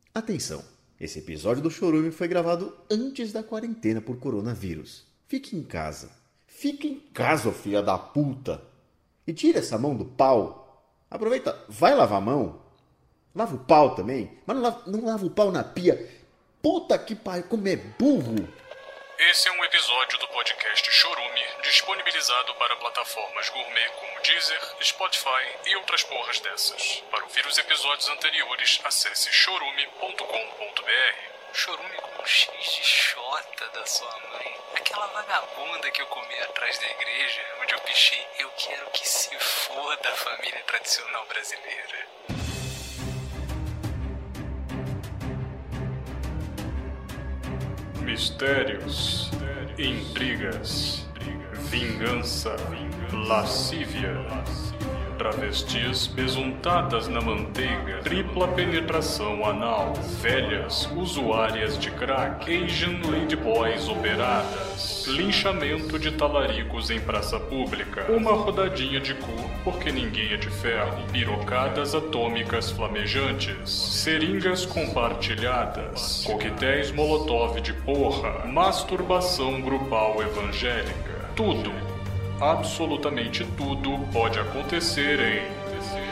Atenção, esse episódio do Chorume foi gravado antes da quarentena por coronavírus. Fique em casa. Fique em casa, filha da puta. E tira essa mão do pau. Aproveita, vai lavar a mão. Lava o pau também, mas não lava o pau na pia. Puta que pariu, como é burro. Esse é um episódio do podcast Chorume, disponibilizado para plataformas gourmet como Deezer, Spotify e outras porras dessas. Para ouvir os episódios anteriores, acesse chorume.com.br. Chorume com um X de xota da sua mãe. Aquela vagabunda que eu comi atrás da igreja, onde eu pichei "Eu quero que se foda a família tradicional brasileira". Mistérios, intrigas, vingança, lascívia, travestis besuntadas na manteiga, tripla penetração anal, velhas usuárias de crack, Asian ladyboys operadas, linchamento de talaricos em praça pública, uma rodadinha de cu porque ninguém é de ferro, pirocadas atômicas flamejantes, seringas compartilhadas, coquetéis molotov de porra, masturbação grupal evangélica, tudo, absolutamente tudo pode acontecer em...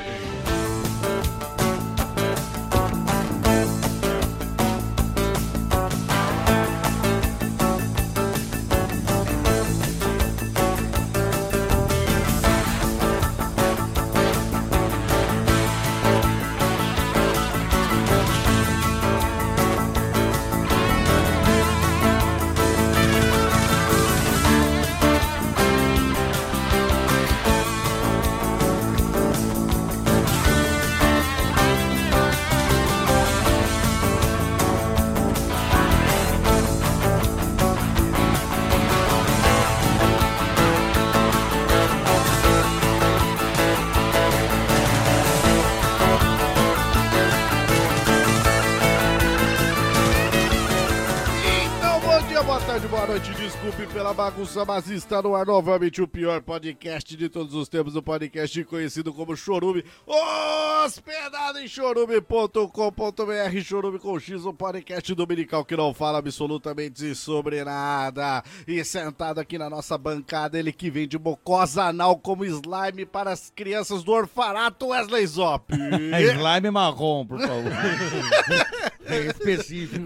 Desculpe pela bagunça, mas está no ar novamente o pior podcast de todos os tempos, o podcast conhecido como Chorume, hospedado em chorume.com.br, Chorume com X, um podcast dominical que não fala absolutamente sobre nada. E sentado aqui na nossa bancada, ele que vende mucosa anal como slime para as crianças do orfanato, Wesley Zop. Slime marrom, por favor. É específico.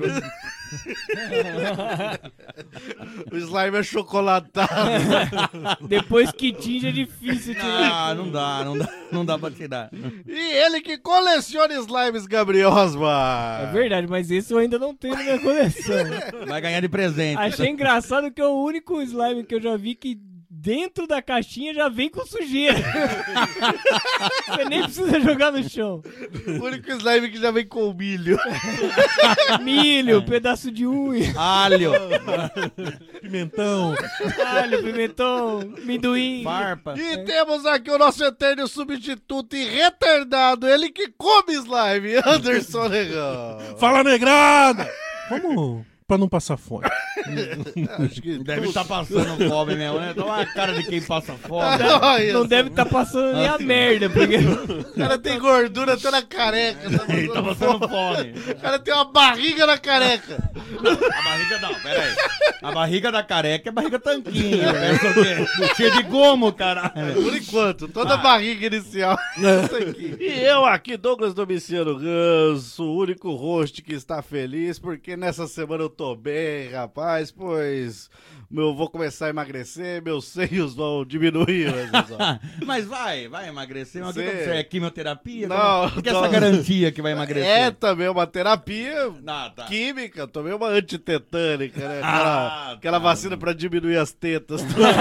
O slime é chocolatado. Depois que tinge é difícil tirar. Não dá pra tirar. E ele que coleciona slimes, Gabriel Osmar. É verdade, mas esse eu ainda não tenho na minha coleção. Vai ganhar de presente. Achei engraçado que é o único slime que eu já vi que dentro da caixinha já vem com sujeira. Você nem precisa jogar no chão. O único slime que já vem com milho. Milho, pedaço de unha. Alho. Pimentão. Alho, pimentão, amendoim. Farpa. E temos aqui o nosso eterno substituto e retardado, ele que come slime, Anderson Negão. Fala, negrada! Vamos pra não passar fome. Acho que Deve estar passando fome mesmo, né? Dá uma cara de quem passa fome. Não deve estar passando nem a merda, porque... O cara tem gordura até na careca. Tá passando fome. O cara tem uma barriga na careca. A barriga não, pera aí. A barriga da careca é barriga tanquinho. Cheio de gomo, caralho. Por enquanto, toda a barriga inicial. Isso aqui. E eu aqui, Douglas Domiciano Ganso, o único host que está feliz, porque nessa semana eu tô bem, rapaz, pois eu vou começar a emagrecer, meus seios vão diminuir. Mas vai emagrecer. Mas o que Sim. você é quimioterapia? Não, O que é essa garantia que vai emagrecer? É também uma terapia Tá. química, tomei uma antitetânica, né? Aquela tá. vacina pra diminuir as tetas.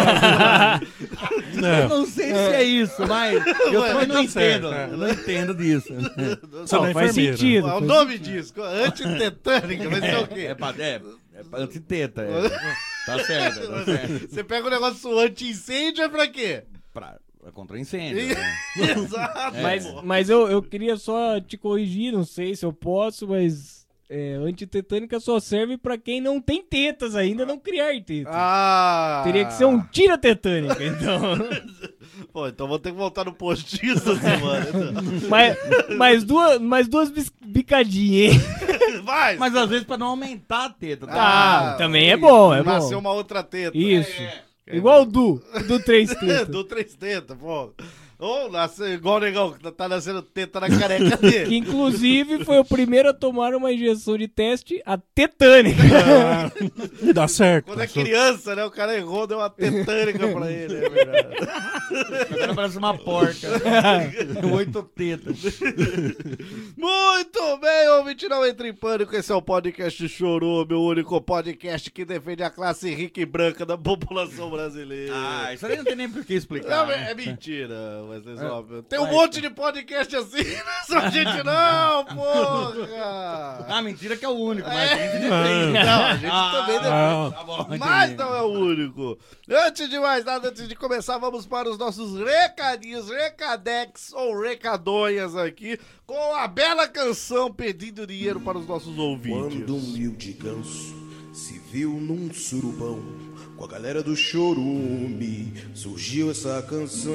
Eu não sei se é isso, mas eu também não tá entendo. certo, né? Eu não entendo disso. Você não é faz enfermeira. sentido. O nome disso, antitetânica, vai ser o quê? É pra antiteta. Tá certo. Você pega o negócio anti-incêndio é pra quê? É contra incêndio. Né? Exato. Mas eu queria só te corrigir, não sei se eu posso, mas antitetânica só serve pra quem não tem tetas ainda, não criar tetas. Teria que ser um tira tetânica, então. Pô, então vou ter que voltar no postinho essa semana. mais duas bicadinhas, hein? Vai! Mas às vezes pra não aumentar a teta. Ah, também é bom, é bom. Nasceu uma outra teta. Isso. Igual o do 3 tetas. Do 3 tetas, pô. Ou nasceu igual o negão, que tá nascendo teta na careca dele. Que inclusive foi o primeiro a tomar uma injeção de teste, a tetânica. E dá certo. Quando é criança, né? O cara errou, deu uma tetânica pra ele, é verdade. Agora parece uma porca. 8 tetas. Muito bem, ouvinte, não entre em pânico. Esse é o podcast Chorume, o único podcast que defende a classe rica e branca da população brasileira. Ah, isso aí não tem nem por que explicar. Não, é mentira, mas é óbvio. Tem um monte de podcast assim, só a gente não, porra! Ah, mentira que é o único, mas tem que Não, a gente também defende. Tá bom, Mas entendi. não é o único. Antes de mais nada, antes de começar, vamos para os nossos recadinhos, recadex ou recadonhas aqui, com a bela canção pedindo dinheiro para os nossos ouvintes. Quando um humilde ganso se viu num surubão com a galera do Chorume, surgiu essa canção.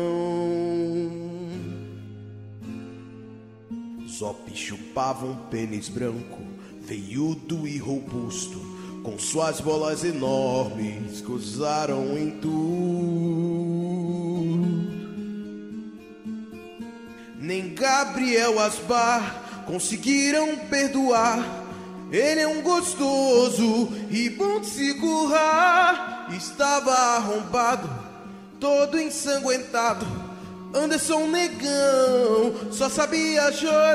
Zop chupava um pênis branco, veiudo e robusto, com suas bolas enormes gozaram em tu. Nem Gabriel Asbar conseguiram perdoar. Ele é um gostoso e bom de se currar. Estava arrombado, todo ensanguentado. Anderson Negão só sabia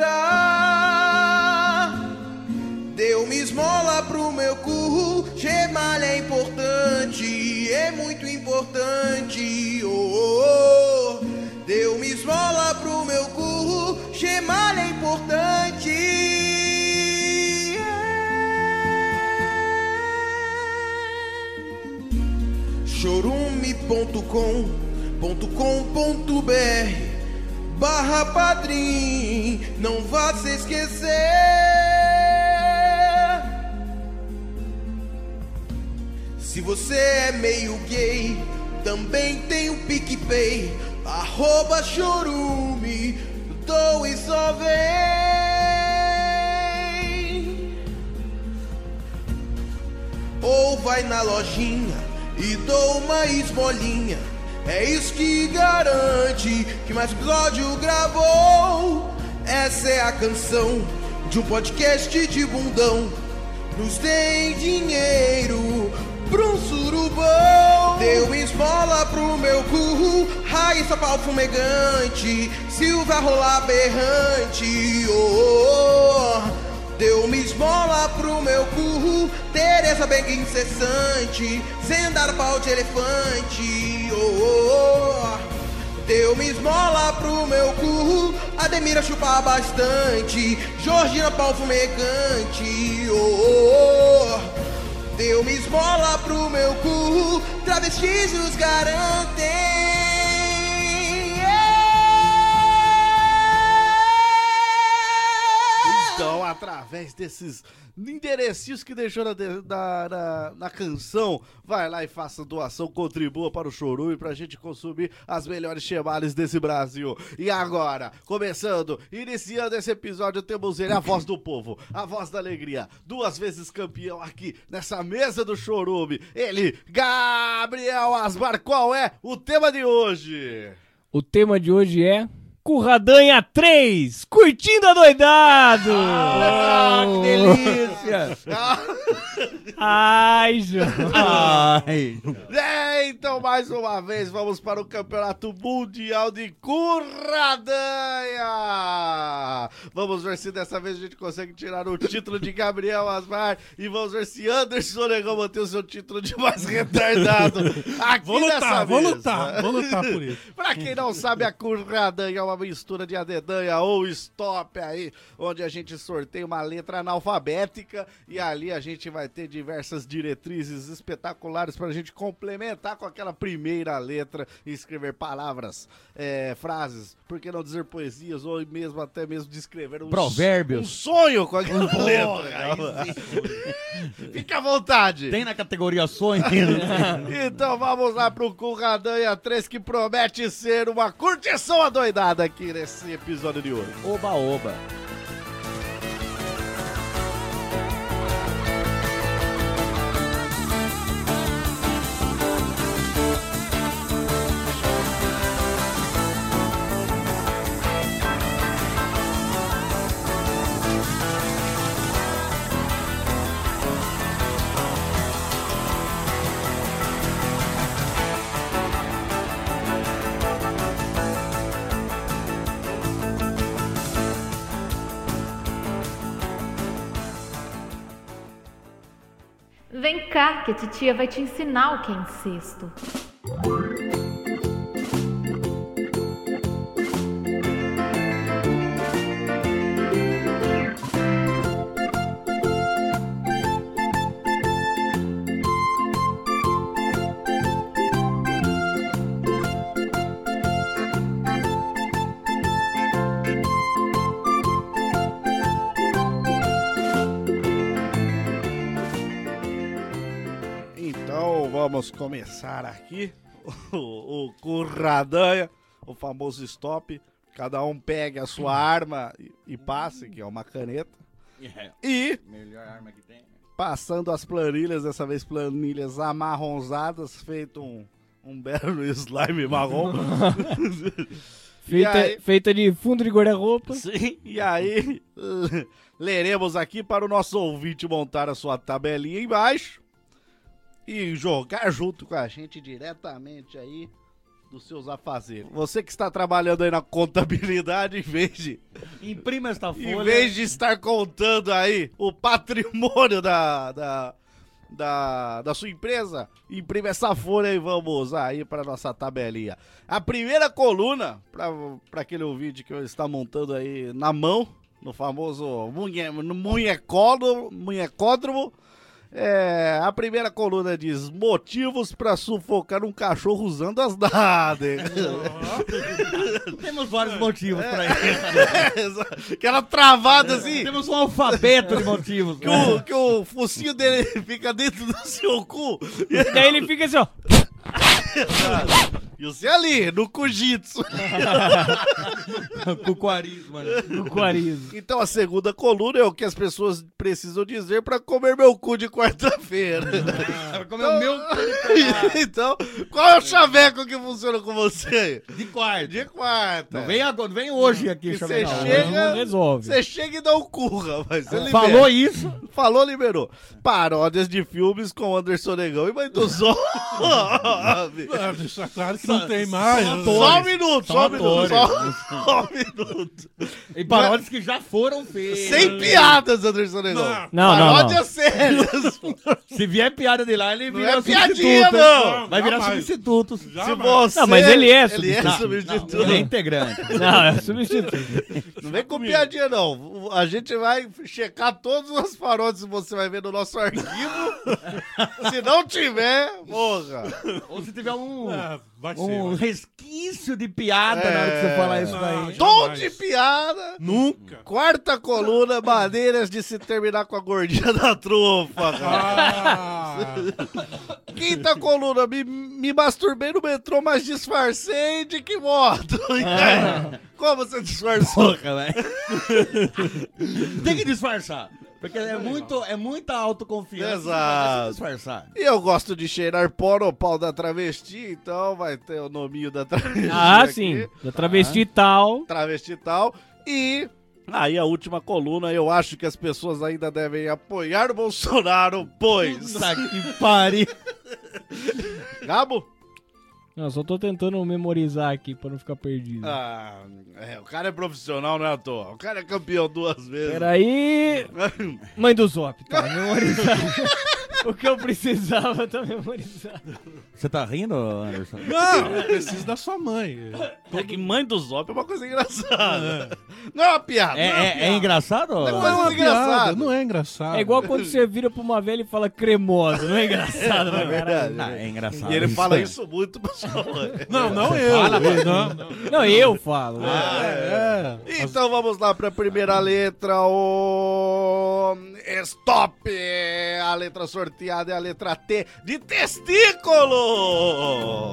chorar. Deu-me esmola pro meu cu, gemalha é importante, é muito importante. Oh, oh, oh. Deu-me esmola pro meu cu, gemalha é importante. chorume.com.br/padrim, não vá se esquecer. Se você é meio gay, também tem o PicPay, @chorume, doe e só vem. Ou vai na lojinha e dou uma esmolinha. É isso que garante que mais episódio gravou. Essa é a canção de um podcast de bundão. Nos deem dinheiro pra um surubão. Deu esmola pro meu cu, Raíssa pau fumegante, Silvia rolar berrante. Oh, oh. Deu-me esmola pro meu cu, Tereza bem incessante, Zendara pau de elefante. Oh, oh, oh. Deu-me esmola pro meu cu, Ademira chupa bastante, Georgina pau fumegante. Oh, oh, oh. Deu-me esmola pro meu cu, travestis os garantem. Então, através desses enderecinhos que deixou na canção, vai lá e faça doação, contribua para o Chorume, pra gente consumir as melhores chemales desse Brasil. E agora, começando, iniciando esse episódio, temos ele, a voz do povo, a voz da alegria, 2 vezes campeão aqui nessa mesa do Chorume, ele, Gabriel Asbar. Qual é o tema de hoje? O tema de hoje é Curradanha 3, curtindo adoidado! Ah, que delícia! Ai, João! Ai. Então, mais uma vez, vamos para o Campeonato Mundial de Curradanha! Vamos ver se dessa vez a gente consegue tirar o título de Gabriel Asmar e vamos ver se Anderson Negão mantém o seu título de mais retardado aqui Vou nessa lutar mesa. por isso. Pra quem não sabe, a Curradanha é uma mistura de adedanha ou stop aí, onde a gente sorteia uma letra analfabética e ali a gente vai ter diversas diretrizes espetaculares pra gente complementar com aquela primeira letra e escrever palavras, frases, por que não dizer poesias ou mesmo até mesmo descrever Provérbios. um sonho com aquela letra. Fica à vontade. Tem na categoria sonho? Então vamos lá pro Curradanha 3, que promete ser uma curtição adoidada aqui nesse episódio de hoje. Oba, oba. Vem cá que a titia vai te ensinar o que é incesto. Então vamos começar aqui o Curradanha, o famoso stop. Cada um pegue a sua arma e passe, que é uma caneta. E Melhor arma que tem. passando as planilhas, dessa vez planilhas amarronzadas, feito um belo slime marrom. Feita de fundo de guarda-roupa. Sim, e aí leremos aqui para o nosso ouvinte montar a sua tabelinha embaixo e jogar junto com a gente diretamente aí dos seus afazeres. Você que está trabalhando aí na contabilidade, Imprima esta folha. em vez de estar contando aí o patrimônio da sua empresa, imprime essa folha e vamos usar aí para nossa tabelinha. A primeira coluna, para aquele ouvinte que está montando aí na mão, no famoso munhecódromo, a primeira coluna diz: motivos para sufocar um cachorro usando as nádegas. Temos vários motivos pra isso. Aquela travada assim. Temos um alfabeto de motivos. Que o focinho dele fica dentro do seu cu. E daí ele fica assim, ó. E você ali, no cujitsu. Cuquarismo, né? Cuquarismo. Então a segunda coluna é o que as pessoas precisam dizer pra comer meu cu de quarta-feira. Como é o meu cu de Então, qual é o chaveco que funciona com você? De quarto. De quarta. Não vem agora, não vem hoje aqui, E você chaveco. chega, não resolve. Você chega e dá o cu, rapaz. Você libera. Falou isso? Falou, liberou. Paródias de filmes com Anderson Negão e Mãe do Sol. Deixa claro que não tem mais. Só um minuto, só um minuto. atores. Só um minuto. E paródias que já foram feitas. Sem piadas, Anderson Negão. Não. Paródias sérias. Se vier piada de lá, ele Não vira é piadinha, substituto. não. Vai virar Jamais. substitutos. Se Jamais. você... Não, mas ele é Ele é substituto. substituto. Ele é integrante. Não, é substituto. Não vem com piadinha, não. A gente vai checar todas as paródias que você vai ver no nosso arquivo. Se não tiver, porra. Ou se tiver Vai ser. um resquício de piada na hora que você falar isso daí. Tom de piada. Nunca. Quarta coluna, maneiras de se terminar com a gordinha da trufa, cara. Ah, Quinta coluna, me masturbei no metrô, mas disfarcei de que modo? Como você disfarçou? Porra, velho. Tem que disfarçar. Porque é muita autoconfiança. Exato. Pra disfarçar. E eu gosto de cheirar pó no pau da travesti, então vai ter o nominho da travesti Ah, aqui. sim. Da travesti tal. Travesti e tal. E aí a última coluna, eu acho que as pessoas ainda devem apoiar o Bolsonaro, pois... Puta que pariu. Gabo? Não, só tô tentando memorizar aqui pra não ficar perdido. O cara é profissional, não é à toa. O cara é campeão 2 vezes. Peraí. Mãe do Zop, tá memorizado. O que eu precisava tá memorizado. Você tá rindo, Anderson? não, eu preciso da sua mãe. É que mãe do Zop é uma coisa engraçada. Não é uma piada. É engraçado? Não é Não é coisa uma engraçada. piada, não é engraçado. É igual quando você vira pra uma velha e fala cremosa. Não é engraçado, É né, verdade. Não, é engraçado. E ele fala aí. isso muito pra sua mãe. Não eu. Não. Não, eu falo. Então vamos lá pra primeira letra, o stop! A letra sorteada é a letra T de testículos!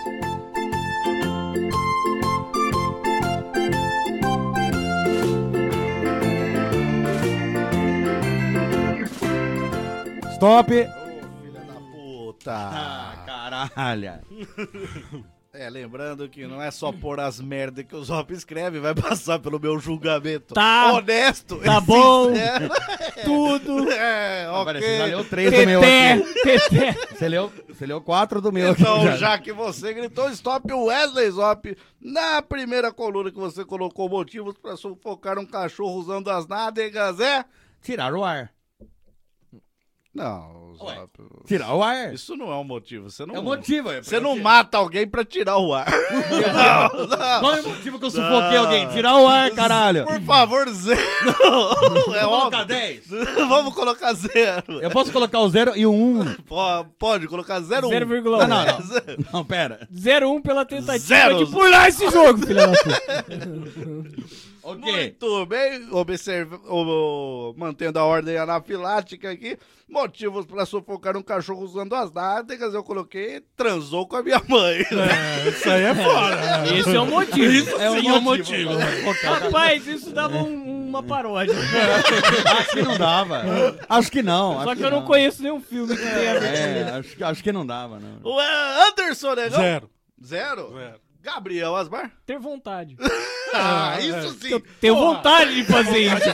Stop. Filha da puta! Ah, caralho. Lembrando que não é só pôr as merdas que o Zop escreve, vai passar pelo meu julgamento Tá. honesto. Tá e bom. sincero. Tudo. Agora, você já Ok. leu 3 do meu aqui. Teté. Você leu 4 do meu aqui. Então, já que você gritou stop, o Wesley Zop, na primeira coluna que você colocou motivos pra sufocar um cachorro usando as nádegas, Tirar o ar. Não, tirar o ar. Isso não é um motivo. Você não, É um motivo. Você não mata alguém pra tirar o ar. Não. Qual é o motivo que eu sufoquei alguém? Tirar o ar, caralho. Por favor, 0. É Vamos colocar óbvio. 10? Vamos colocar 0. Eu posso colocar o 0 e o 1. Pode colocar 0,1. 0,1. Não. Não, pera. 0,1 pela tentativa Zero. de pular esse jogo, filha da puta. Ok. Muito bem, mantendo a ordem anafilática aqui, motivos pra sufocar um cachorro usando as nádegas, eu coloquei transou com a minha mãe. Isso aí é fora. Esse é o motivo. Isso sim é um motivo. Rapaz, isso dava uma paródia. Acho que não dava. Acho que não. Só que eu não conheço nenhum filme que tenha a ver. Acho que não dava, não. O Anderson, negão? 0. 0? Gabriel Asmar? Ter vontade. Isso sim. Eu tenho vontade de fazer isso.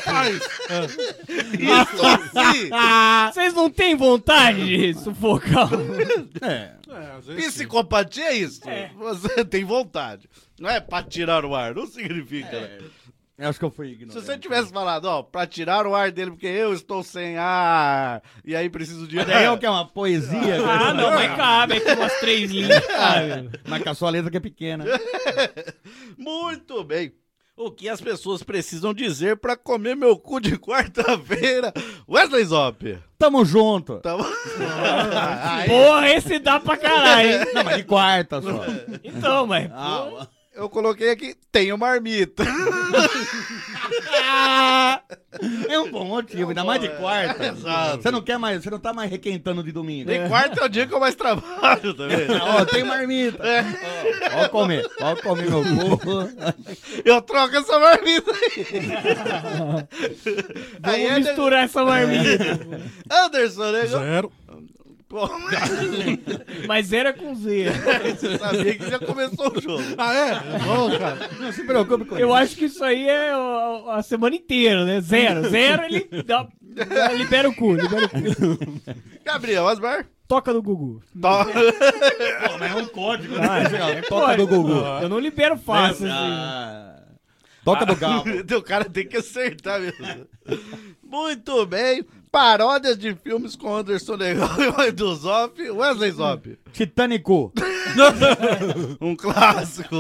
Isso sim. Vocês não têm vontade de sufocar? Às vezes sim. Psicopatia é isso. Você tem vontade. Não é pra tirar o ar, não significa, né? Eu acho que eu fui ignorante. Se você tivesse falado, ó, pra tirar o ar dele, porque eu estou sem ar, e aí preciso de ar. Daí é o que é uma poesia. Ah, não, mas cabe aqui umas 3 linhas. Mas com a sua letra que é pequena. Muito bem. O que as pessoas precisam dizer pra comer meu cu de quarta-feira? Wesley Zop. Tamo junto. Porra, esse dá pra caralho, hein? Não, mas de quarta só. Então, mas... Eu coloquei aqui, tenho marmita. É um bom motivo, ainda mais de quarta. Exato. Você não quer mais, você não tá mais requentando de domingo. E quarta é o dia que eu mais trabalho também. Ó, tem marmita. Ó comer meu cu. Eu troco essa marmita aí. Vamos misturar essa marmita. Anderson, né? 0. Pô, Mas era com Z. você sabia que já começou o jogo. Bom, cara. Não se preocupe com isso. Eu acho que isso aí é a semana inteira, né? 0. 0, ele libera o cu. Gabriel Asmar. Toca do Gugu. Pô, mas é um código, né? Toca do Gugu. Eu não libero fácil, assim. Toca do Galo. O cara tem que acertar mesmo. Muito bem. Paródias de filmes com Anderson Negão e do Zop. Wesley Zop. Titânico. Um clássico.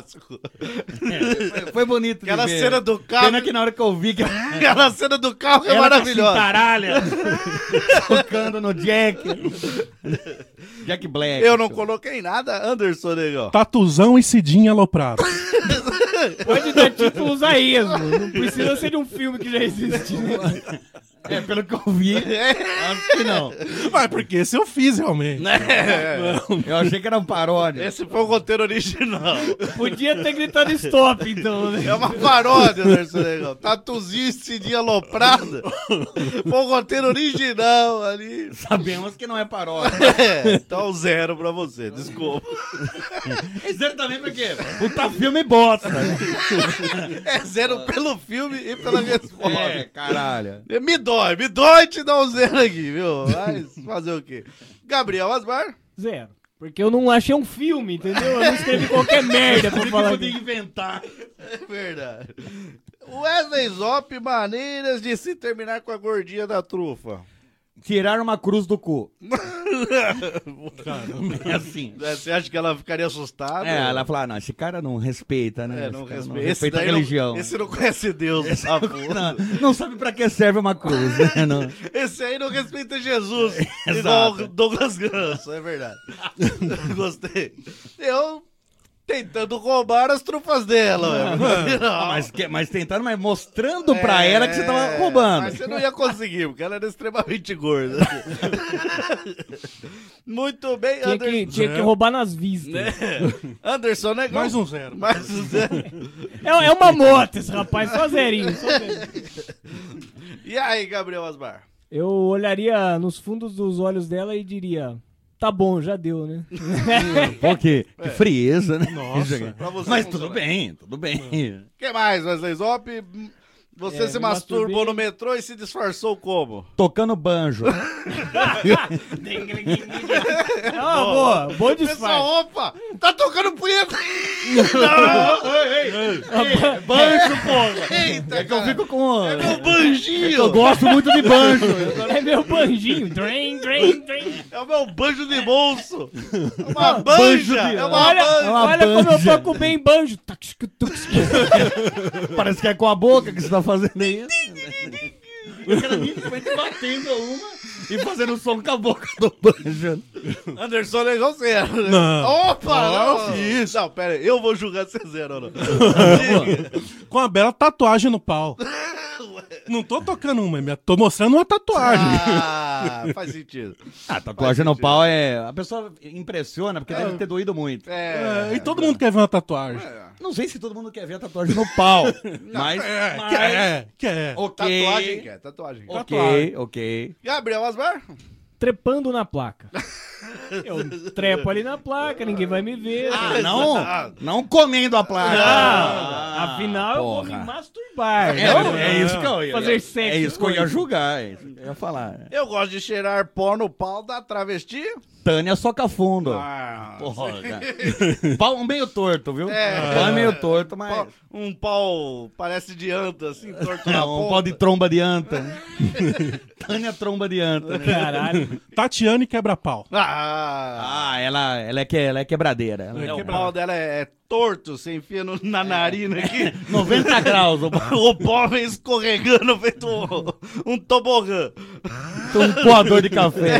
Foi bonito de Aquela ver. cena do carro. Pena que na hora que eu vi que Aquela cena do carro é ela maravilhosa. caralho, tocando no Jack Black. Eu não coloquei nada, Anderson Negão. Tatuzão e Cidinha aloprado. Pode dar títulos a esmo. Não precisa ser de um filme que já existe. É, pelo que eu vi, acho que não. Mas porque esse eu fiz realmente. Eu achei que era um paródia. Esse foi o roteiro original. Podia ter gritado stop, então, né? É uma paródia, Anderson Negão. Tatuzice de aloprada. Foi o roteiro original ali. Sabemos que não é paródia. Então 0 pra você, desculpa. É 0 também porque puta filme bosta. É 0 pelo filme e pela resposta. É, caralho. Me dói te dar um 0 aqui, viu? Mas fazer o quê? Gabriel Asmar. 0. Porque eu não achei um filme, entendeu? Eu não escrevi qualquer merda pra falar poder aqui. inventar. É verdade. Wesley Zop, maneiras de se terminar com a gordinha da trufa. Tirar uma cruz do cu. É assim. Você acha que ela ficaria assustada? É, ela fala, não, esse cara não respeita, né? Não Esse cara respeita. não respeita a religião. Esse não conhece Deus, sabe? Não sabe pra que serve uma cruz, né? Não. Esse aí não respeita Jesus. Exato. Igual Douglas Ganso, é verdade. Gostei. Eu tentando roubar as trufas dela, ué. Mas tentando, mas mostrando pra ela que você tava roubando. Mas você não ia conseguir, porque ela era extremamente gorda. Muito bem, Tinha que roubar nas vistas. Anderson Negão. Mais um 0. Mais um 0. É uma moto esse rapaz, só zerinho. E aí, Gabriel Asmar? Eu olharia nos fundos dos olhos dela e diria... Tá bom, já deu, né? Pô, que frieza, né? Nossa. Pra você Mas funciona. tudo bem. O que mais, Wesley Zop? Você se me masturbou masturbei. no metrô e se disfarçou como? Tocando banjo. Boa Pessoal, disfarce. opa! Tá tocando punheta! Banjo, porra! Eita, É que eu fico com... É meu banjinho! Eu gosto muito de banjo. É meu banjinho. Drain, drain, drain. É o meu banjo de bolso! É uma banja! É uma Olha, banja! olha como eu toco bem banjo. Parece que é com a boca que você tá fazendo isso. O cara nitidamente batendo uma e fazendo o som com a boca do banjo. Anderson Negão zero. Né? Não. Opa! Não, Não, fiz. Não, pera aí. Eu vou julgar se é zero ou não. Com a bela tatuagem no pau. Não tô tocando uma, tô mostrando uma tatuagem. Ah, faz sentido. A tatuagem no pau é... A pessoa impressiona porque deve ter doído muito. E todo mundo quer ver uma tatuagem. Não sei se todo mundo quer ver a tatuagem no pau. Mas... Quer. Ok. Tatuagem quer, tatuagem. Ok. Gabriel Asmar? Trepando na placa. Eu trepo ali na placa, ninguém vai me ver. Não comendo a placa. Afinal, eu vou me masturbar. É isso que eu ia... Fazer sexo. É isso que eu ia julgar. É isso que eu ia falar. Eu gosto de cheirar pó no pau da travesti. Tânia soca fundo. Porra, cara. Pau meio torto, viu? Pau é meio torto, mas... Um pau parece de anta, assim, torto na Um ponta. pau de tromba de anta. Tânia tromba de anta. Né? Caralho. Tatiane quebra-pau. Ela é quebradeira. O pau dela é torto, você enfia na narina aqui. 90 graus. O pau vem escorregando, feito um tobogã. Um coador de café.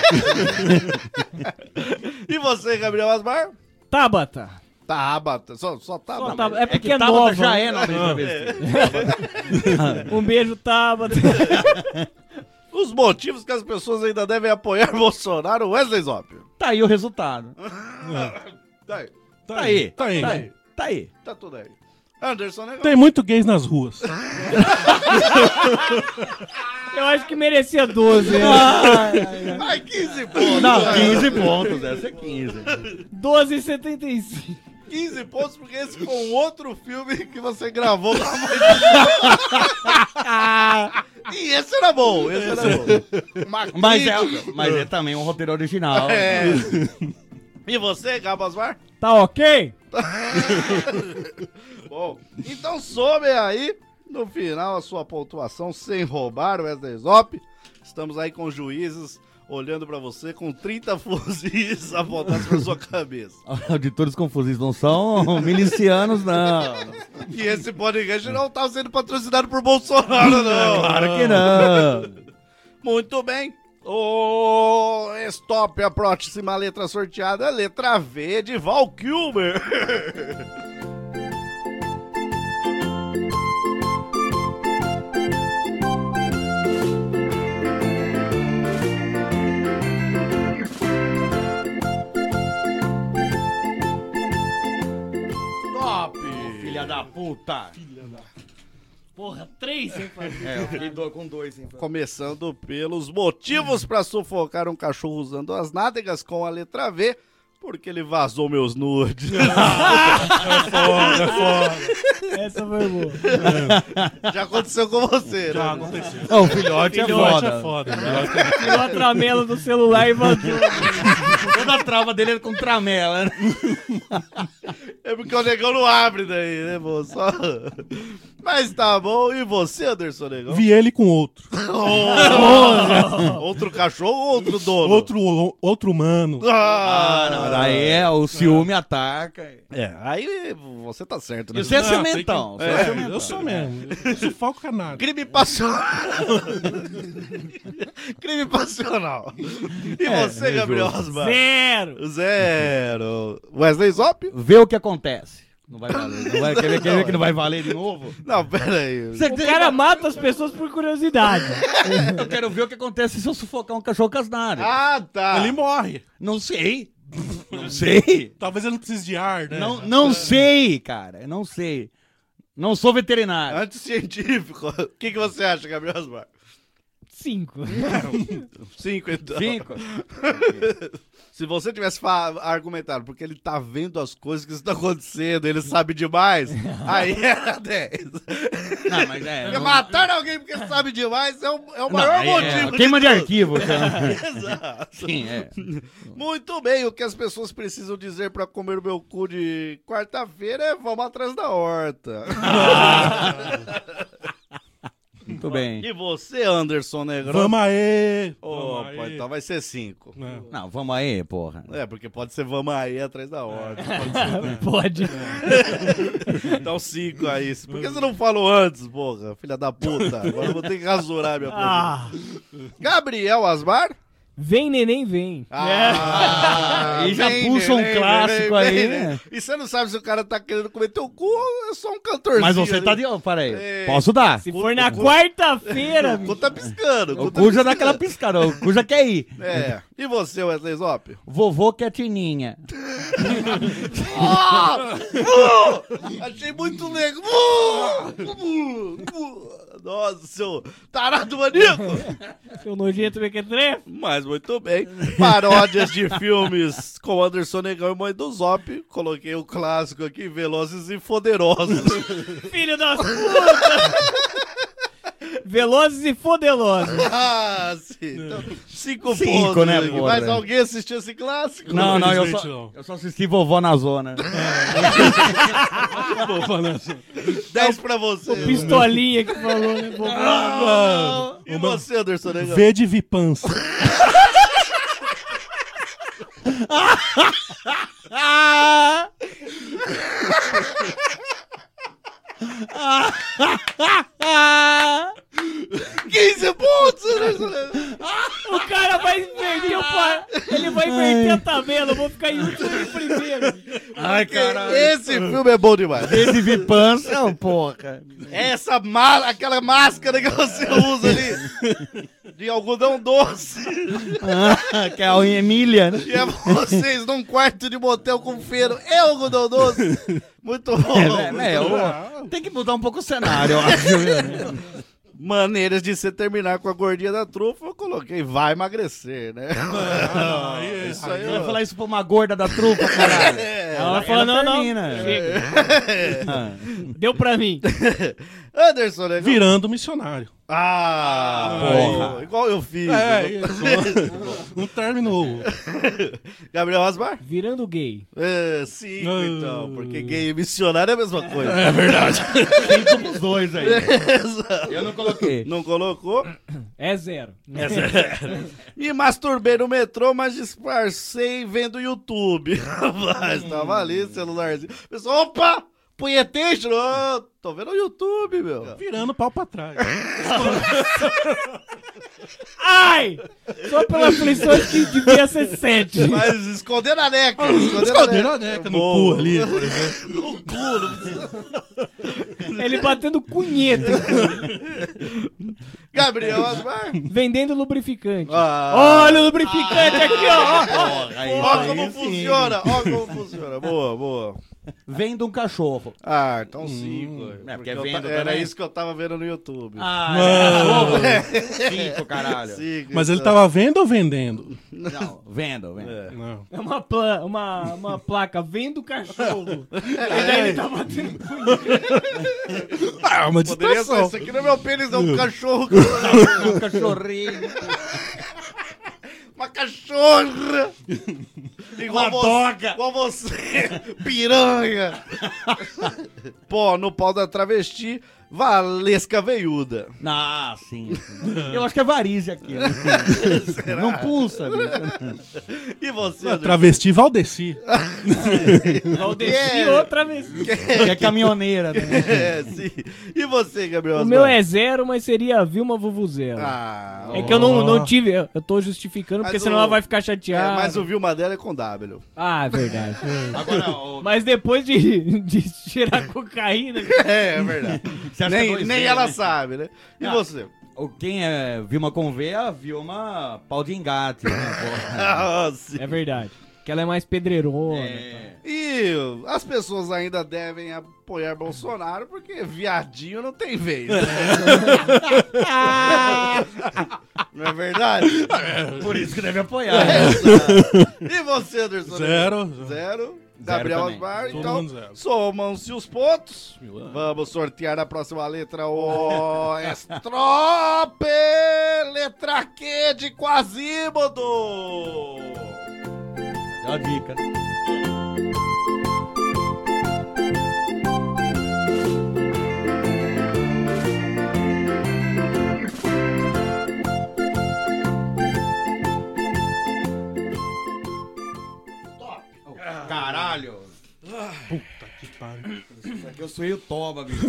E você, Gabriel Asmar? Tabata. Tabata. Só Tabata. É porque que é Tabata nova. já é nome de travesti. Um beijo, Tabata. Os motivos que as pessoas ainda devem apoiar Bolsonaro, Wesley Zop. Tá aí o resultado. Tá aí. Tá aí. Tá tudo aí. Anderson, né? Tem muito gays nas ruas. Eu acho que merecia 12. Né? Ai, 15 pontos. Não, 15 pontos. Essa é 15. 12,75. 15 pontos, porque esse foi um outro filme que você gravou com a mãe de... E esse era bom, Mas é também um roteiro original. E você, Gabo Asmar? Tá ok? Bom, então some aí, no final, a sua pontuação sem roubar, Wesley Zop. Estamos aí com juízes olhando pra você com 30 fuzis apontados pra sua cabeça. Auditores confusos não são milicianos, não. E esse podcast não tá sendo patrocinado por Bolsonaro, não. Claro que não. Muito bem. Stop, a próxima letra sorteada é a letra V de Val Kilmer. Stop. Filha da puta. Porra, 3 sem fazer. Eu fiquei com 2 sem fazer. Começando pelos motivos pra sufocar um cachorro usando as nádegas com a letra V, porque ele vazou meus nudes. É foda. Essa foi boa. Já aconteceu com você, Já né? aconteceu. O filhote é foda. Tirou a tramela do celular e vazou. Toda a trava dele é com tramela. Né? É porque o negão não abre daí, né, moço? Mas tá bom. E você, Anderson Negão? Vi ele com outro. Outro cachorro ou outro dono? Outro humano. Não, daí o ciúme ataca. Aí você tá certo, né? E você é Não, cimentão. tem que- Você é cimentão. Eu sou mesmo. Eu sufoco canado. Crime passional. Crime passional. E você, é Gabriel justo. Asmar? 0. Wesley Zop? Vê o que acontece. Não vai valer. Quer ver que não vai valer de novo? Não, pera aí. O cara mata as pessoas por curiosidade. Eu quero ver o que acontece se eu sufocar um cachorro casnado. Ah, tá. Ele morre. Não sei. Não sei. Talvez ele não precise de ar, né? Não sei, cara. Não sei. Não sou veterinário. Anticientífico. O que você acha, Gabriel Asmar? 5. 5, então. 5? Se você tivesse argumentado porque ele tá vendo as coisas que estão acontecendo, ele sabe demais, aí era 10. Não, mas Porque matar alguém porque sabe demais é o maior motivo. Queima de tudo. arquivo. Exato. Sim, é. Muito bem, o que as pessoas precisam dizer pra comer o meu cu de quarta-feira é vamos atrás da horta. Muito bem. E você, Anderson Negro? Vamos aí! Opa, então vai ser 5. Não, vamos aí, porra. É, porque pode ser vamos aí atrás da horta. Pode. Então 5 aí. Por que você não falou antes, porra? Filha da puta. Agora eu vou ter que rasurar minha pergunta. Gabriel Asmar? Vem, neném, vem. E já puxa um clássico aí, né? E você não sabe se o cara tá querendo comer teu cu ou é só um cantorzinho. Mas você ali. tá de... Para aí. Posso dar? Se for na quarta-feira, O cu tá piscando. O cu já dá aquela piscada, o cu já quer ir. É. E você, Wesley Zop? Vovô Quietinha. Achei muito legal. Nossa, seu tarado maníaco. seu nojento mequetrefe. Mas muito bem. Paródias de filmes com Anderson Negão e Mãe do Zop. Coloquei o clássico aqui, Velozes e Poderosos. Filho das putas. Velozes e Fodelosos. Ah, sim. Então, 5 Cinco, pontos. né, aqui. porra? Mas alguém assistiu esse clássico? Não, Infelizmente não. eu só assisti Vovó na Zona. 10 pra você. O pistolinha que falou, né? E você, Anderson Negão? V de Vipança. Ah! 15 pontos, Anderson Negão. O cara vai inverter ele vai inverter a tabela. Eu vou ficar em último e em primeiro. Ai, caralho. Esse filme é bom demais. Esse Vipança, porra. Aquela máscara que você usa ali de algodão doce. Que é a Emília, né? E é vocês num quarto de motel com feiro e algodão doce. Muito bom. Tem que mudar um pouco o cenário, eu acho. Maneiras de você terminar com a gordinha da trufa, eu coloquei vai emagrecer, né? Isso aí. Você vai falar isso pra uma gorda da trufa, caralho. Ela vai falar, não, termina. Chega. Deu pra mim. Anderson, né? Virando missionário. Porra. Igual eu fiz. Isso. Um término. Gabriel Asmar? Virando gay. 5, então. Porque gay e missionário é a mesma coisa. É verdade. Tem como os dois aí. Eu não coloquei. Não colocou? É 0. Me masturbei no metrô, mas disfarcei vendo YouTube. Mas tava ali, celularzinho. Pessoal, opa! Punhetation! Oh, tô vendo o YouTube, meu. Virando pau pra trás. Ai! Só pela aflição que devia ser 7. Mas esconder a neca. Esconder a neca no cu ali, por exemplo. No cu. Ele batendo cunheta. Gabriel Asmar. Vendendo lubrificante. Ah. Olha o lubrificante aqui, ó. Ó como funciona. Ó como funciona. Boa, boa. Vendo um cachorro. Ah, então 5. porque vendo era também. isso que eu tava vendo no YouTube. Ah, é 5, caralho. 5, Mas ele então. tava vendo ou vendendo? Não, vendo. Não. É uma placa. Vendo cachorro. E daí ele tá batendo cunheta. Ah, uma Poderia ser, distração. isso aqui não é meu pênis, não. Um cachorro. Um cachorrinho. Uma cachorra. Uma doga. Igual você. Piranha. Pô, no pau da travesti, Valesca Veiuda. Ah, sim. Eu acho que é varizes aqui. Não pulsa, bicho. E você, Ah, Anderson? travesti Valdeci. Valdeci outra vez. Que é caminhoneira, né? É, sim. E você, Gabriel O Asmar? meu é 0, mas seria a Vilma Vuvuzela. Ah, É que eu não tive. Eu tô justificando, porque Mas senão o- ela vai ficar chateada. mas o Vilma dela é com W. Ah, é verdade. Agora, Mas depois de cheirar cocaína. É verdade. Você acha que é dois Nem V, ela né? sabe, né? E Ah. você? Quem é Vilma com V é a Vilma pau de engate, né? Porra. Ah, sim. É verdade. Que ela é mais pedreirona. É. E as pessoas ainda devem apoiar Bolsonaro porque viadinho não tem vez. Né? Não é verdade? Por isso que deve apoiar. E você, Anderson? Zero. Gabriel também. Osmar, Todo então, mundo zero. somam-se os pontos. Vamos sortear a próxima letra, o Estrope, letra Q de Quasimodo. Dá a dica. Caralho. Puta que pariu. Eu sou o Toba, bicho.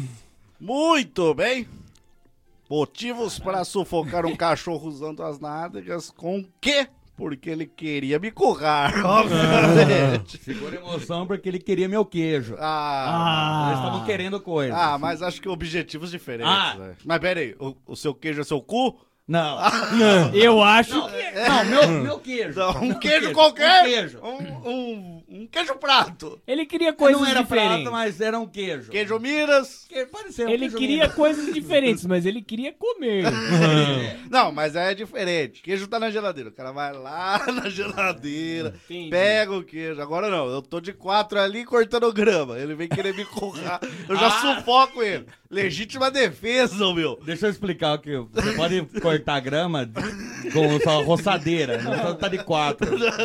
Muito bem. Motivos para sufocar um cachorro usando as nádegas com Q? Porque ele queria me currar, obviamente. Segura emoção porque ele queria meu queijo. Eles estavam querendo coisa. Mas acho que objetivos diferentes. Ah. Né? Mas pera aí, o seu queijo é seu cu? Não. Eu acho que... Não, meu queijo. Não, um Meu queijo qualquer? Um queijo. Um queijo prato. Ele queria coisas Não era diferentes. prato, mas era um queijo. Queijo Minas. Pode ser um Ele queijo queria Minas. coisas diferentes, mas ele queria comer. Não, mas é diferente. Queijo tá na geladeira. O cara vai lá na geladeira, Entendi. pega o queijo. Agora não, eu tô de 4 ali cortando grama. Ele vem querer me currar. Eu já sufoco ele. Legítima defesa, meu. Deixa eu explicar que você pode cortar grama com sua roçadeira, não tá de 4.